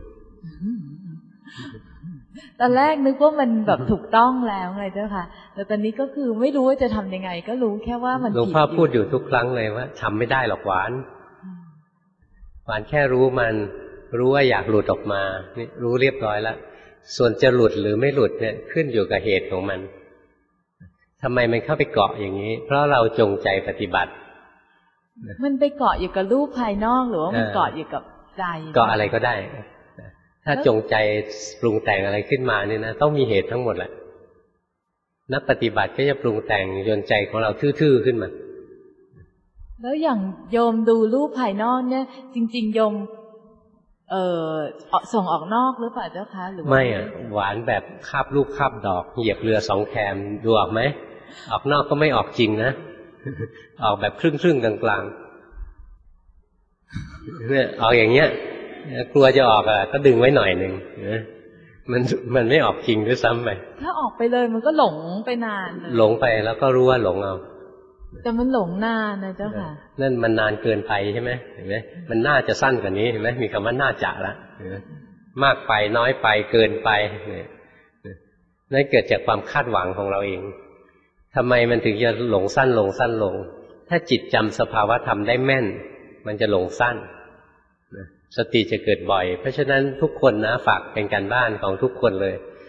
ตอนแรกนึกว่ามันแบบถูกต้องแล้วไงเจ้าค่ะแต่ตอนนี้ก็คือไม่รู้ว่าจะทำยังไงก็รู้แค่ว่ามันผิดหลวงพ่อพูดอยู่ทุกครั้งเลยว่าทำไม่ได้หรอกหวานแค่รู้มันรู้ว่าอยากหลุดออกมานี่รู้เรียบร้อยแล้วส่วนจะหลุดหรือไม่หลุดเนี่ยขึ้นอยู่กับเหตุของมันทำไมมันเข้าไปเกาะอย่างนี้เพราะเราจงใจปฏิบัติมันไปเกาะอยู่กับรูปภายนอกหรือว่ามันเกาะอยู่กับใจเกาะอะไรก็ได้ถ้าจงใจปรุงแต่งอะไรขึ้นมาเนี่ยนะต้องมีเหตุทั้งหมดแหละนักปฏิบัติก็จะปรุงแต่งจนใจของเราทื่อๆขึ้นมาแล้วอย่างโยมดูรูปภายนอกเนี่ยจริงๆโยมส่งออกนอกหรือเปล่าเจ้าคะหรือไม่หวานแบบคาบลูกคาบดอกเหยียบเรือ2 แคมดูออกไหมออกนอกก็ไม่ออกจริงนะออกแบบครึ่งๆกลางๆเนี่ยออกอย่างเงี้ยกลัวจะออกก็ดึงไว้หน่อยนึงมันไม่ออกจริงด้วยซ้ำไปถ้าออกไปเลยมันก็หลงไปนานหลงไปแล้วก็รู้ว่าหลงเอาแต่มันหลงนานนะเจ้าค่ะนั่นมันนานเกินไปใช่ไหมเห็นไหมมันน่าจะสั้นกว่านี้เห็นไหมมีคำว่าน่าจะละมากไปน้อยไปเกินไปนั่นเกิดจากความคาดหวังของเราเองทำไมมันถึงจะหลงสั้นลงถ้าจิตจำสภาวะธรรมได้แม่นมันจะหลงสั้นสติจะเกิดบ่อยเพราะฉะนั้นทุกคนนะฝากเป็นการบ้านของทุกคนเลย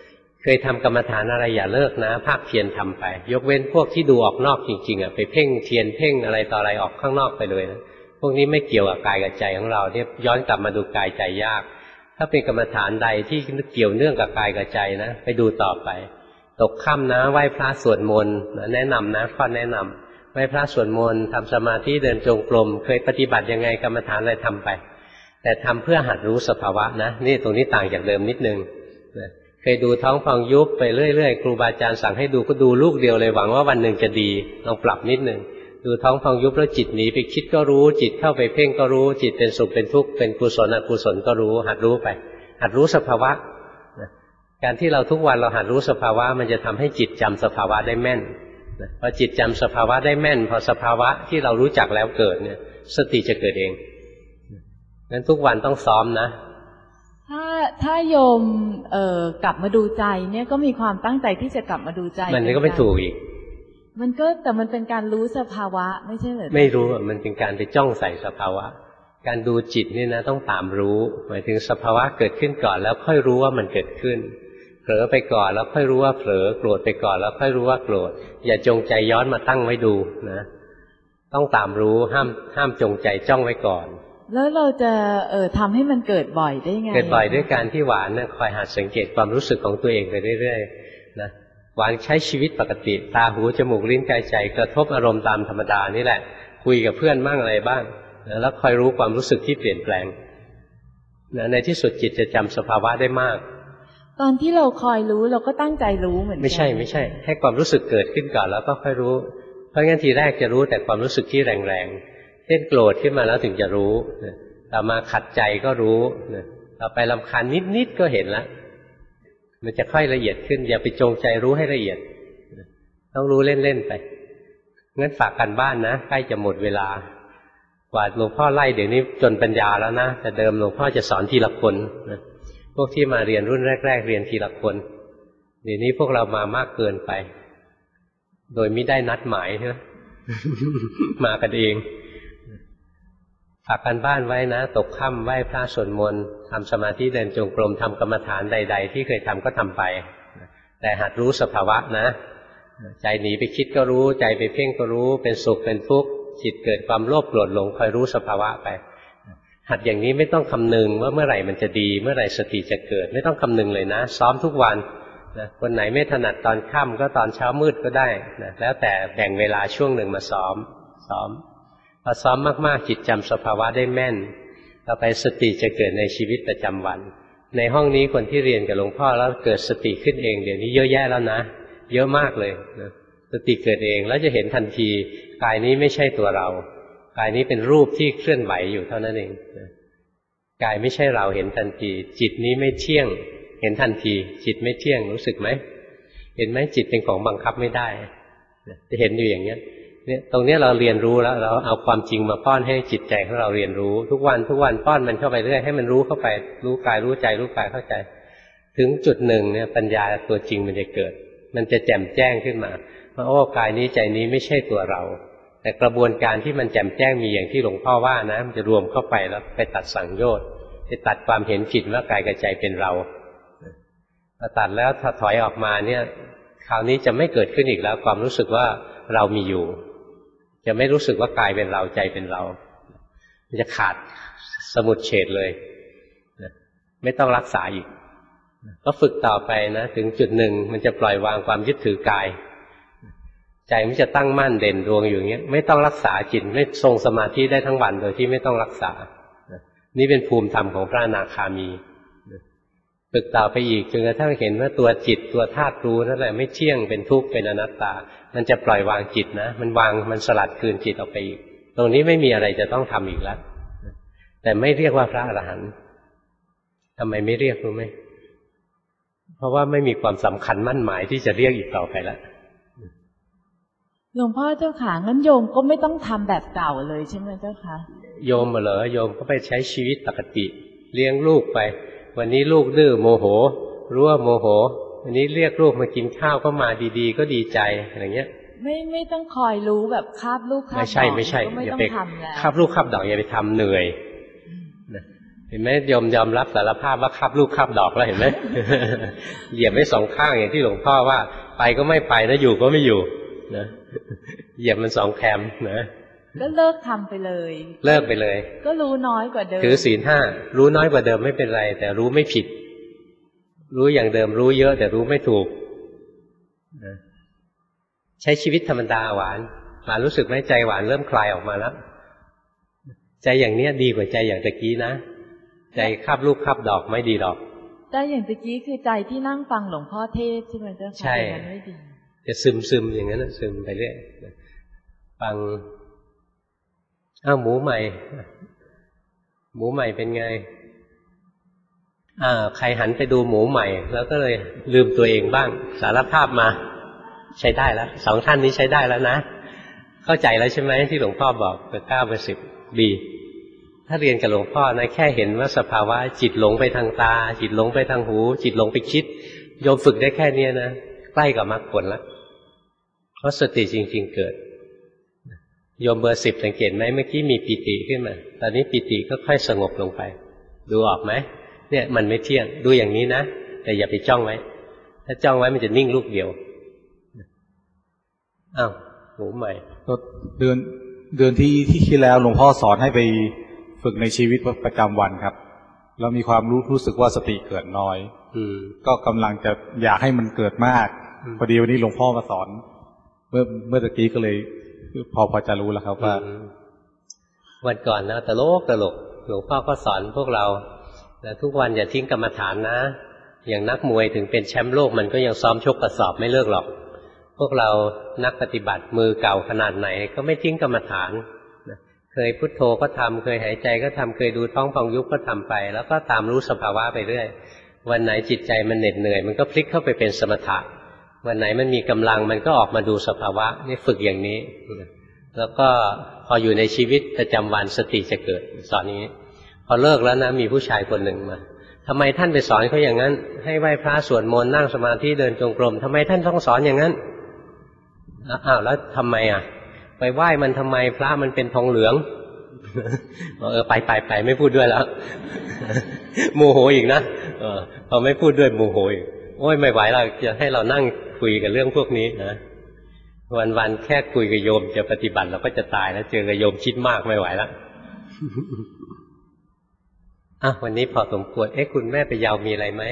เคยทำกรรมฐานอะไรอย่าเลิกนะภาคเพียรทำไปยกเว้นพวกที่ดูออกนอกจริงๆไปเพ่งเทียนเพ่งอะไรต่ออะไรออกข้างนอกไปเลยนะพวกนี้ไม่เกี่ยวกับกายกับใจของเราเนี่ยย้อนกลับมาดูกายใจยากถ้าเป็นกรรมฐานใดที่เกี่ยวเนื่องกับกายกับใจนะไปดูต่อไปตกค่ำนะไหว้พระสวดมนต์แนะนำนะข้อแนะนำไหว้พระสวดมนต์ทำสมาธิเดินจงกรมเคยปฏิบัติยังไงกรรมฐานอะไรทำไปแต่ทำเพื่อหัดรู้สภาวะนะนี่ตรงนี้ต่างจากเดิมนิดนึงนะเคยดูท้องพองยุบไปเรื่อยๆครูบาอาจารย์สั่งให้ดูก็ดูลูกเดียวเลยหวังว่าวันหนึ่งจะดีลองปรับนิดนึงดูท้องพองยุบแล้วจิตหนีไปคิดก็รู้จิตเข้าไปเพ่งก็รู้จิตเป็นสุขเป็นทุกข์เป็นกุศลอกุศลก็รู้หัดรู้ไปหัดรู้สภาวะการที่เราทุกวันเราหัดรู้สภาวะมันจะทำให้จิตจำสภาวะได้แม่นพอจิตจำสภาวะได้แม่นพอสภาวะที่เรารู้จักแล้วเกิดเนี่ยสติจะเกิดเองงั้นทุกวันต้องซ้อมนะถ้าโยมกลับมาดูใจเนี่ยก็มีความตั้งใจที่จะกลับมาดูใจมันก็ไม่ถูกอีกมันก็แต่มันเป็นการรู้สภาวะไม่ใช่เหรอไม่รู้มันเป็นการไปจ้องใส่สภาวะการดูจิตนี่นะต้องตามรู้หมายถึงสภาวะเกิดขึ้นก่อนแล้วค่อยรู้ว่ามันเกิดขึ้นเผลอไปก่อนแล้วค่อยรู้ว่าเผลอโกรธไปก่อนแล้วค่อยรู้ว่าโกรธอย่าจงใจย้อนมาตั้งไว้ดูนะต้องตามรู้ห้ามจงใจจ้องไว้ก่อนแล้วเราจะทำให้มันเกิดบ่อยได้ไงเกิดบ่อยด้วยการที่หวานนะคอยหัดสังเกตความรู้สึกของตัวเองไปเรื่อยๆนะหวานใช้ชีวิตปกติตาหูจมูกลิ้นกายใจกระทบอารมณ์ตามธรรมดานี่แหละคุยกับเพื่อนบ้างอะไรบ้างแล้วคอยรู้ความรู้สึกที่เปลี่ยนแปลงในที่สุดจิตจะจำสภาวะได้มากตอนที่เราคอยรู้เราก็ตั้งใจรู้เหมือนกันไม่ใช่ให้ความรู้สึกเกิดขึ้นก่อนแล้วก็ค่อยรู้เพราะงั้นทีแรกจะรู้แต่ความรู้สึกที่แรงๆเช่นโกรธขึ้นมาแล้วถึงจะรู้ต่อมาขัดใจก็รู้ต่อไปรำคาญนิดๆก็เห็นแล้วมันจะค่อยละเอียดขึ้นอย่าไปจงใจรู้ให้ละเอียดต้องรู้เล่นๆไปงั้นฝากกันบ้านนะใกล้จะหมดเวลากว่าหลวงพ่อไล่เดี๋ยวนี้จนปัญญาแล้วนะแต่เดิมหลวงพ่อจะสอนทีละคนนะพวกที่มาเรียนรุ่นแรกๆเรียนทีละคนเดี๋ยวนี้พวกเรามามากเกินไปโดยไม่ได้นัดหมายนะ มากันเองฝากกันบ้านไว้นะตกค่ำไหว้พระสวดมนต์ทำสมาธิเดินจงกรมทำกรรมฐานใดๆที่เคยทำก็ทำไปแต่หัดรู้สภาวะนะใจหนีไปคิดก็รู้ใจไปเพ่งก็รู้เป็นสุขเป็นทุกข์จิตเกิดความโลภโกรธหลงคอยรู้สภาวะไปหัดอย่างนี้ไม่ต้องคำนึงว่าเมื่อไหร่มันจะดีเมื่อไหร่สติจะเกิดไม่ต้องคำนึงเลยนะซ้อมทุกวันนะคนไหนไม่ถนัดตอนค่ำก็ตอนเช้ามืดก็ได้นะแล้วแต่แบ่งเวลาช่วงหนึ่งมาซ้อมพอซ้อมมากๆจิตจำสภาวะได้แม่นต่อไปสติจะเกิดในชีวิตประจำวันในห้องนี้คนที่เรียนกับหลวงพ่อแล้วเกิดสติขึ้นเองเดี๋ยวนี้เยอะแยะแล้วนะเยอะมากเลยนะสติเกิดเองแล้วจะเห็นทันทีกายนี้ไม่ใช่ตัวเรากายนี้เป็นรูปที่เคลื่อนไหวอยู่เท่านั้นเองกายไม่ใช่เราเห็นทันทีจิตนี้ไม่เที่ยงเห็นทันทีจิตไม่เที่ยงรู้สึกไหมเห็นไหมจิตเป็นของบังคับไม่ได้จะเห็นอยู่อย่างเนี้ยเนี่ยตรงนี้เราเรียนรู้แล้วเราเอาความจริงมาป้อนให้จิตใจของเราเรียนรู้ทุกวันป้อนมันเข้าไปเรื่อยให้มันรู้เข้าไปรู้กายรู้ใจรู้กายเข้าใจถึงจุดหนึ่งเนี่ยปัญญาตัวจริงมันจะเกิดมันจะแจ่มแจ้งขึ้นมาว่าโอ้กายนี้ใจนี้ไม่ใช่ตัวเราแต่กระบวนการที่มันแจ่มแจ้งมีอย่างที่หลวงพ่อว่านะมันจะรวมเข้าไปแล้วไปตัดสังโยชน์ไปตัดความเห็นผิดว่ากายกับใจเป็นเราพอตัดแล้วถ้าถอยออกมาเนี่ยคราวนี้จะไม่เกิดขึ้นอีกแล้วความรู้สึกว่าเรามีอยู่จะไม่รู้สึกว่ากายเป็นเราใจเป็นเรามันจะขาดสมุดเฉดเลยไม่ต้องรักษาอีกก็ฝึกต่อไปนะถึงจุดหนึ่งมันจะปล่อยวางความยึดถือกายใจมันจะตั้งมั่นเด่นดวงอยู่อย่างเงี้ยไม่ต้องรักษาจิตไม่ทรงสมาธิได้ทั้งวันโดยที่ไม่ต้องรักษานี่เป็นภูมิธรรมของพระอนาคามีฝึกต่อไปอีกจนกระทั่งเห็นว่าตัวจิตตัวธาตุรู้นั่นแหละไม่เที่ยงเป็นทุกข์เป็นอนัตตามันจะปล่อยวางจิตนะมันสลัดคืนจิตออกไปอีกตรงนี้ไม่มีอะไรจะต้องทำอีกแล้วแต่ไม่เรียกว่าพระอรหันต์ทำไมไม่เรียกรู้ไหมเพราะว่าไม่มีความสำคัญมั่นหมายที่จะเรียกอีกต่อไปแล้วหลวงพ่อเจ้าค่ะงั้นโยมก็ไม่ต้องทำแบบเก่าเลยใช่ไหมเจ้าค่ะโยมเหรอโยมก็ไปใช้ชีวิตปกติเลี้ยงลูกไปวันนี้ลูกดื้อโมโหรู้ว่าโมโหวันนี้เรียกลูกมากินข้าวก็มาดีๆก็ดีใจอะไรเงี้ยไม่ต้องคอยรู้แบบคาบลูกคาบดอกไม่ใช่อย่าไปคาบลูกคาบดอกอย่าไปทำเหนื่อยไปห็นไหมยอมรับสารภาพว่าคาบลูกคาบดอกแล้วเห็นไหม เหยียบไว้สองข้างอย่างที่หลวงพ่อว่าไปก็ไม่ไปนะอยู่ก็ไม่อยู่นะเหยียบมันสองแคมนะก็เลิกทำไปเลยเลิกไปเลยก็รู้น้อยกว่าเดิมถือศีลห้ารู้น้อยกว่าเดิมไม่เป็นไรแต่รู้ไม่ผิดรู้อย่างเดิมรู้เยอะแต่รู้ไม่ถูกนะใช้ชีวิตธรรมดาหวานรู้สึกไหมใจหวานเริ่มคลายออกมาแล้วใจอย่างเนี้ยดีกว่าใจอย่างตะกี้นะใจคาบลูกคาบดอกไม่ดีหรอกใจอย่างตะกี้คือใจที่นั่งฟังหลวงพ่อเทศใช่ไหมเจ้าค่ะใช่ไม่ดีจะซึมอย่างนั้นซึมไปเรื่อยฟังหมูใหม่เป็นไงใครหันไปดูหมูใหม่แล้วก็เลยลืมตัวเองบ้างสารภาพมาใช้ได้แล้วสองท่านนี้ใช้ได้แล้วนะเข้าใจแล้วใช่ไหมที่หลวงพ่อบอก9/10ดีถ้าเรียนกับหลวงพ่อนะแค่เห็นว่าสภาวะจิตหลงไปทางตาจิตหลงไปทางหูจิตหลงไปคิดโยมฝึกได้แค่นี้นะใกล้กับมรรคผลแล้วเพราะสติจริงๆเกิดโยมเบอร์ 10สังเกตไหมเมื่อกี้มีปิติขึ้นมาตอนนี้ปิติก็ค่อยสงบลงไปดูออกไหมเนี่ยมันไม่เที่ยงดูอย่างนี้นะแต่อย่าไปจ้องไว้ถ้าจ้องไว้มันจะนิ่งลูกเดียวหมูใหม่ก็เดือนที่แล้วหลวงพ่อสอนให้ไปฝึกในชีวิตประจำวันครับเรามีความรู้สึกว่าสติเกิดน้อยก็กำลังจะอยากให้มันเกิดมากพอดีวันนี้หลวงพ่อมาสอนเมื่อตะกี้ก็เลยพอจะรู้แล้วครับว่าวันก่อนนะตลกหลวงพ่อก็สอนพวกเราแล้วทุกวันอย่าทิ้งกรรมฐานนะอย่างนักมวยถึงเป็นแชมป์โลกมันก็ยังซ้อมชกกระสอบไม่เลิกหรอกพวกเรานักปฏิบัติมือเก่าขนาดไหนก็ไม่ทิ้งกรรมฐานเคยพุทโธก็ทำเคยหายใจก็ทำเคยดูท้องพองยุบก็ทำไปแล้วก็ตามรู้สภาวะไปเรื่อยวันไหนจิตใจมันเหน็ดเหนื่อยมันก็พลิกเข้าไปเป็นสมถะวันไหนมันมีกำลังมันก็ออกมาดูสภาวะนี่ฝึกอย่างนี้แล้วก็พออยู่ในชีวิตประจำวันสติจะเกิดสอนนี้พอเลิกแล้วนะมีผู้ชายคนหนึ่งมาทำไมท่านไปสอนเขาอย่างนั้นให้ไหว้พระสวดมนต์นั่งสมาธิเดินจงกรมทำไมท่านต้องสอนอย่างนั้นแล้วทำไมไปไหว้มันทำไมพระมันเป็นทองเหลืองไปไม่พูดด้วยแล้วโมโหอีกนะพอไม่พูดด้วยโมโหอีกโอ้ยไม่ไหวแล้วจะให้เรานั่งคุยกับเรื่องพวกนี้นะวันๆแค่คุยกับโยมจะปฏิบัติเราก็จะตายแล้วเจอกับโยมคิดมากไม่ไหวแล้ววันนี้พอสมควรคุณแม่ไปยาวมีอะไรไหม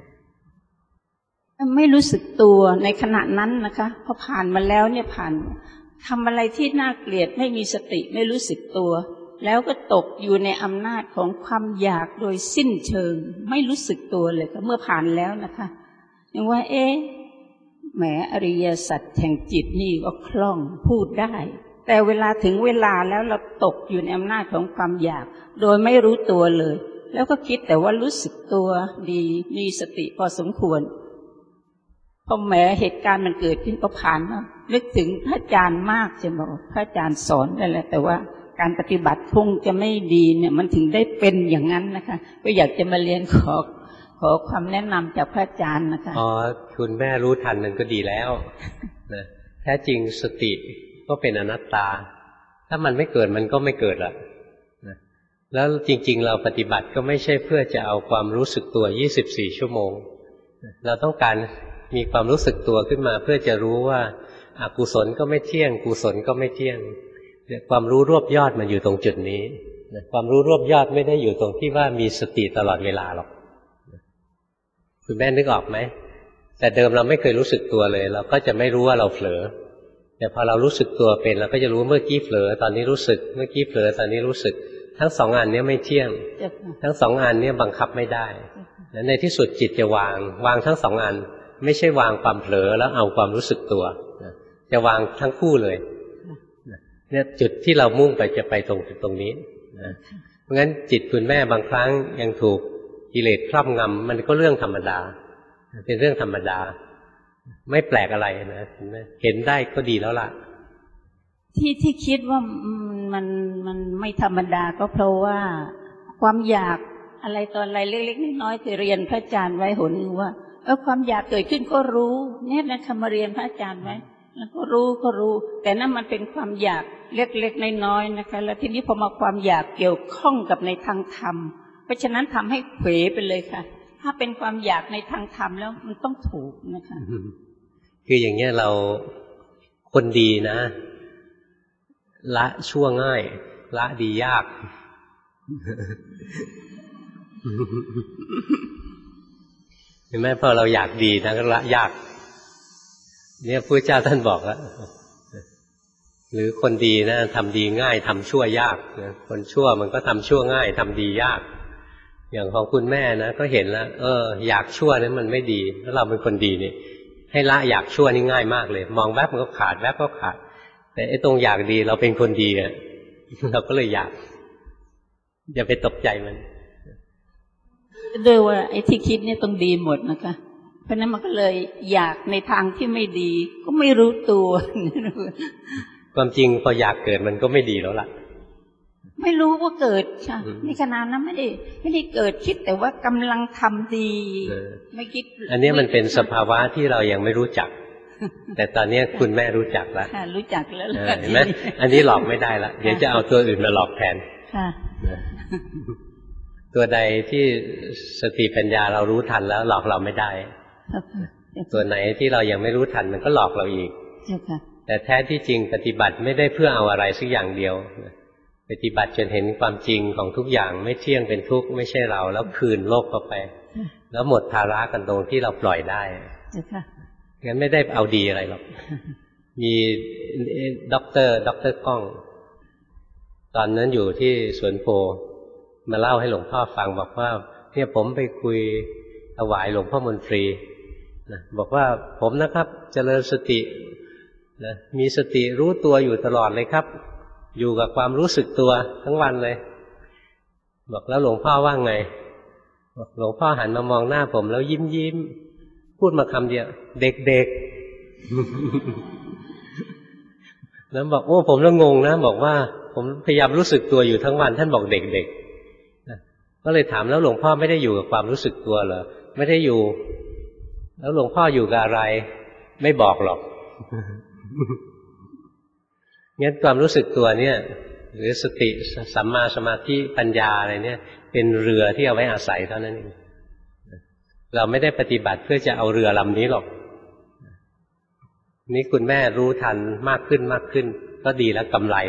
ไม่รู้สึกตัวในขณะนั้นนะคะพอผ่านมาแล้วเนี่ยผ่านทำอะไรที่น่าเกลียดไม่มีสติไม่รู้สึกตัวแล้วก็ตกอยู่ในอำนาจของความอยากโดยสิ้นเชิงไม่รู้สึกตัวเลยก็เมื่อผ่านแล้วนะคะยังว่าแหมอริยสัจแห่งจิตนี่ก็คล่องพูดได้แต่เวลาถึงเวลาแล้วเราตกอยู่ในอำนาจของความอยากโดยไม่รู้ตัวเลยแล้วก็คิดแต่ว่ารู้สึกตัวดีมีสติพอสมควรพอแหมเหตุการณ์มันเกิดขึ้นก็ผ่านมานึกถึงพระอาจารย์มากจะบอกพระอาจารย์สอนนั่นแหละแต่ว่าการปฏิบัติคงจะไม่ดีเนี่ยมันถึงได้เป็นอย่างนั้นนะคะก็อยากจะมาเรียนขอความแนะนำจากพระอาจารย์นะคะคุณแม่รู้ทันมันก็ดีแล้วนะแท้จริงสติก็เป็นอนัตตาถ้ามันไม่เกิดมันก็ไม่เกิดละนะแล้วจริงๆเราปฏิบัติก็ไม่ใช่เพื่อจะเอาความรู้สึกตัว24ชั่วโมงเราต้องการมีความรู้สึกตัวขึ้นมาเพื่อจะรู้ว่าอกุศลก็ไม่เที่ยงกุศลก็ไม่เที่ยงความรู้รวบยอดมันอยู่ตรงจุดนี้ความรู้รวบยอดไม่ได้อยู่ตรงที่ว่ามีสติตลอดเวลาหรอกคุณแม่นึกออกไหมแต่เดิมเราไม่เคยรู้สึกตัวเลยเราก็จะไม่รู้ว่าเราเผลอแต่พอเรารู้สึกตัวเป็นเราก็จะรู้เมื่อกี้เผลอตอนนี้รู้สึกเมื่อกี้เผลอตอนนี้รู้สึกทั้งสองอันนี้ไม่เที่ยงทั้งสองอันนี้บังคับไม่ได้และในที่สุดจิตจะวางทั้งสองอันไม่ใช่วางความเผลอแล้วเอาความรู้สึกตัวจะวางทั้งคู่เลยเนี่ยจุดที่เรามุ่งไปจะไปตรงนี้นะเพราะงั้นจิตคุณแม่บางครั้งยังถูกกิเลสครอบงำมันก็เรื่องธรรมดาเป็นเรื่องธรรมดาไม่แปลกอะไรนะเห็นได้ก็ดีแล้วล่ะที่คิดว่ามันไม่ธรรมดาก็เพราะว่าความอยากอะไรตอนอะไรเล็กๆน้อยๆที่เรียนพระอาจารย์ไว้หนว่าความอยากเกิดขึ้นก็รู้เนี่ยนะคะมาเรียนพระอาจารย์ไว้แล้วก็รู้แต่นั่นมันเป็นความอยากเล็กๆน้อยๆนะคะแล้วทีนี้พอมาความอยากเกี่ยวข้องกับในทางธรรมไปราะฉะนั้นทำให้เขวไปเลยค่ะถ้าเป็นความอยากในทางธรรมแล้วมันต้องถูกนะคะคืออย่างเงี้ยเราคนดีนะละชั่วง่ายละดียากเห็นไหมพอเราอยากดีนะก็ละยากเนี่ยพระเจ้าท่านบอกแล้วหรือคนดีนะทำดีง่ายทำชั่วยากคนชั่วมันก็ทำชั่วง่ายทำดียากอย่างของคุณแม่นะก็เห็นแล้วอยากชั่วนั้นมันไม่ดีแล้วเราเป็นคนดีนี่ให้ละอยากชั่วนี่ง่ายมากเลยมองแวบมันก็ขาดแวบก็ขาดแต่ไอ้ตรงอยากดีเราเป็นคนดีอ่ะเราก็เลยอยากอย่าไปตกใจมันด้วยว่าไอ้ที่คิดเนี่ยต้องดีหมดนะคะเพราะนั้นมันก็เลยอยากในทางที่ไม่ดีก็ไม่รู้ตัวความจริงพออยากเกิดมันก็ไม่ดีแล้วล่ะไม่รู้ว่าเกิดค่ะในขณะนั้นไม่ได้เกิดคิดแต่ว่ากำลังทำดีไม่คิดอันนี้มันเป็นสภาวะที่เรายังไม่รู้จักแต่ตอนนี้คุณแม่รู้จักแล้วรู้จักแล้วเห็นไหมอันนี้หลอกไม่ได้ละเดี๋ยวจะเอาตัวอื่นมาหลอกแทนตัวใดที่สติปัญญาเรารู้ทันแล้วหลอกเราไม่ได้ตัวไหนที่เรายังไม่รู้ทันมันก็หลอกเราอีกแต่แท้ที่จริงปฏิบัติไม่ได้เพื่อเอาอะไรสักอย่างเดียวปฏิบัติจนเห็นความจริงของทุกอย่างไม่เที่ยงเป็นทุกข์ไม่ใช่เราแล้วคืนโลกเข้าไปแล้วหมดภาระกันตรงที่เราปล่อยได้งั้นไม่ได้เอาดีอะไรหรอกมีด็อกเตอร์ก้องตอนนั้นอยู่ที่สวนโพมาเล่าให้หลวงพ่อฟังบอกว่าเนี่ยผมไปคุยถวายหลวงพ่อมนตรีนะบอกว่าผมนะครับเจริญสตินะมีสติรู้ตัวอยู่ตลอดเลยครับอยู่กับความรู้สึกตัวทั้งวันเลยบอกแล้วหลวงพ่อว่าไงหลวงพ่อหันมามองหน้าผมแล้วยิ้มพูดมาคำเดียวเด็กๆแล้วบอกโอ้ผมแล้วงงนะบอกว่าผมพยายามรู้สึกตัวอยู่ทั้งวันท่านบอกเด็กๆก็เลยถามแล้วหลวงพ่อไม่ได้อยู่กับความรู้สึกตัวเหรอไม่ได้อยู่แล้วหลวงพ่ออยู่กับอะไรไม่บอกหรอกงั้นความรู้สึกตัวเนี่ยหรือสติสัมมาสมาธิปัญญาอะไรเนี่ยเป็นเรือที่เอาไว้อาศัยเท่านั้นเองเราไม่ได้ปฏิบัติเพื่อจะเอาเรือลำนี้หรอกนี่คุณแม่รู้ทันมากขึ้นก็ดีแล้วกำไร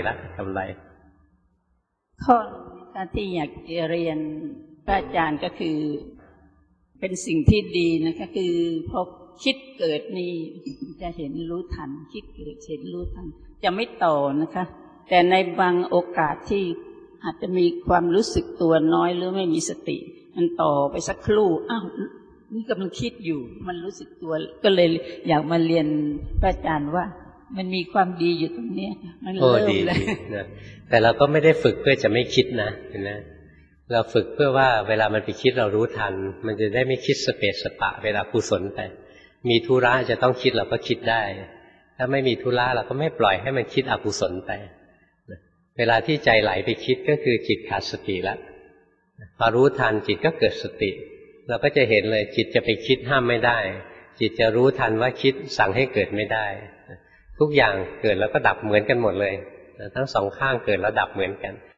ข้อที่อยากจะเรียนพระอาจารย์ก็คือเป็นสิ่งที่ดีนะคะคือพอคิดเกิดนี่จะเห็นรู้ทันคิดเกิดเห็นรู้ทันจะไม่ต่อนะคะแต่ในบางโอกาสที่อาจจะมีความรู้สึกตัวน้อยหรือไม่มีสติมันต่อไปสักครู่อ้าวนี่กำลังคิดอยู่มันรู้สึกตัวก็เลยอยากมาเรียนพระอาจารย์ว่ามันมีความดีอยู่ตรงนี้มันเริ่มเลยแต่เราก็ไม่ได้ฝึกเพื่อจะไม่คิดนะเห็นไหมเราฝึกเพื่อว่าเวลามันไปคิดเรารู้ทันมันจะได้ไม่คิดสเปสสปะเวลากุศลไปมีธุระจะต้องคิดเราก็คิดได้ถ้าไม่มีธุระเราก็ไม่ปล่อยให้มันคิดอกุศลไปเวลาที่ใจไหลไปคิดก็คือจิตขาดสติแล้วพอรู้ทันจิตก็เกิดสติเราก็จะเห็นเลยจิตจะไปคิดห้ามไม่ได้จิตจะรู้ทันว่าคิดสั่งให้เกิดไม่ได้ทุกอย่างเกิดแล้วก็ดับเหมือนกันหมดเลยทั้งสองข้างเกิดแล้วดับเหมือนกัน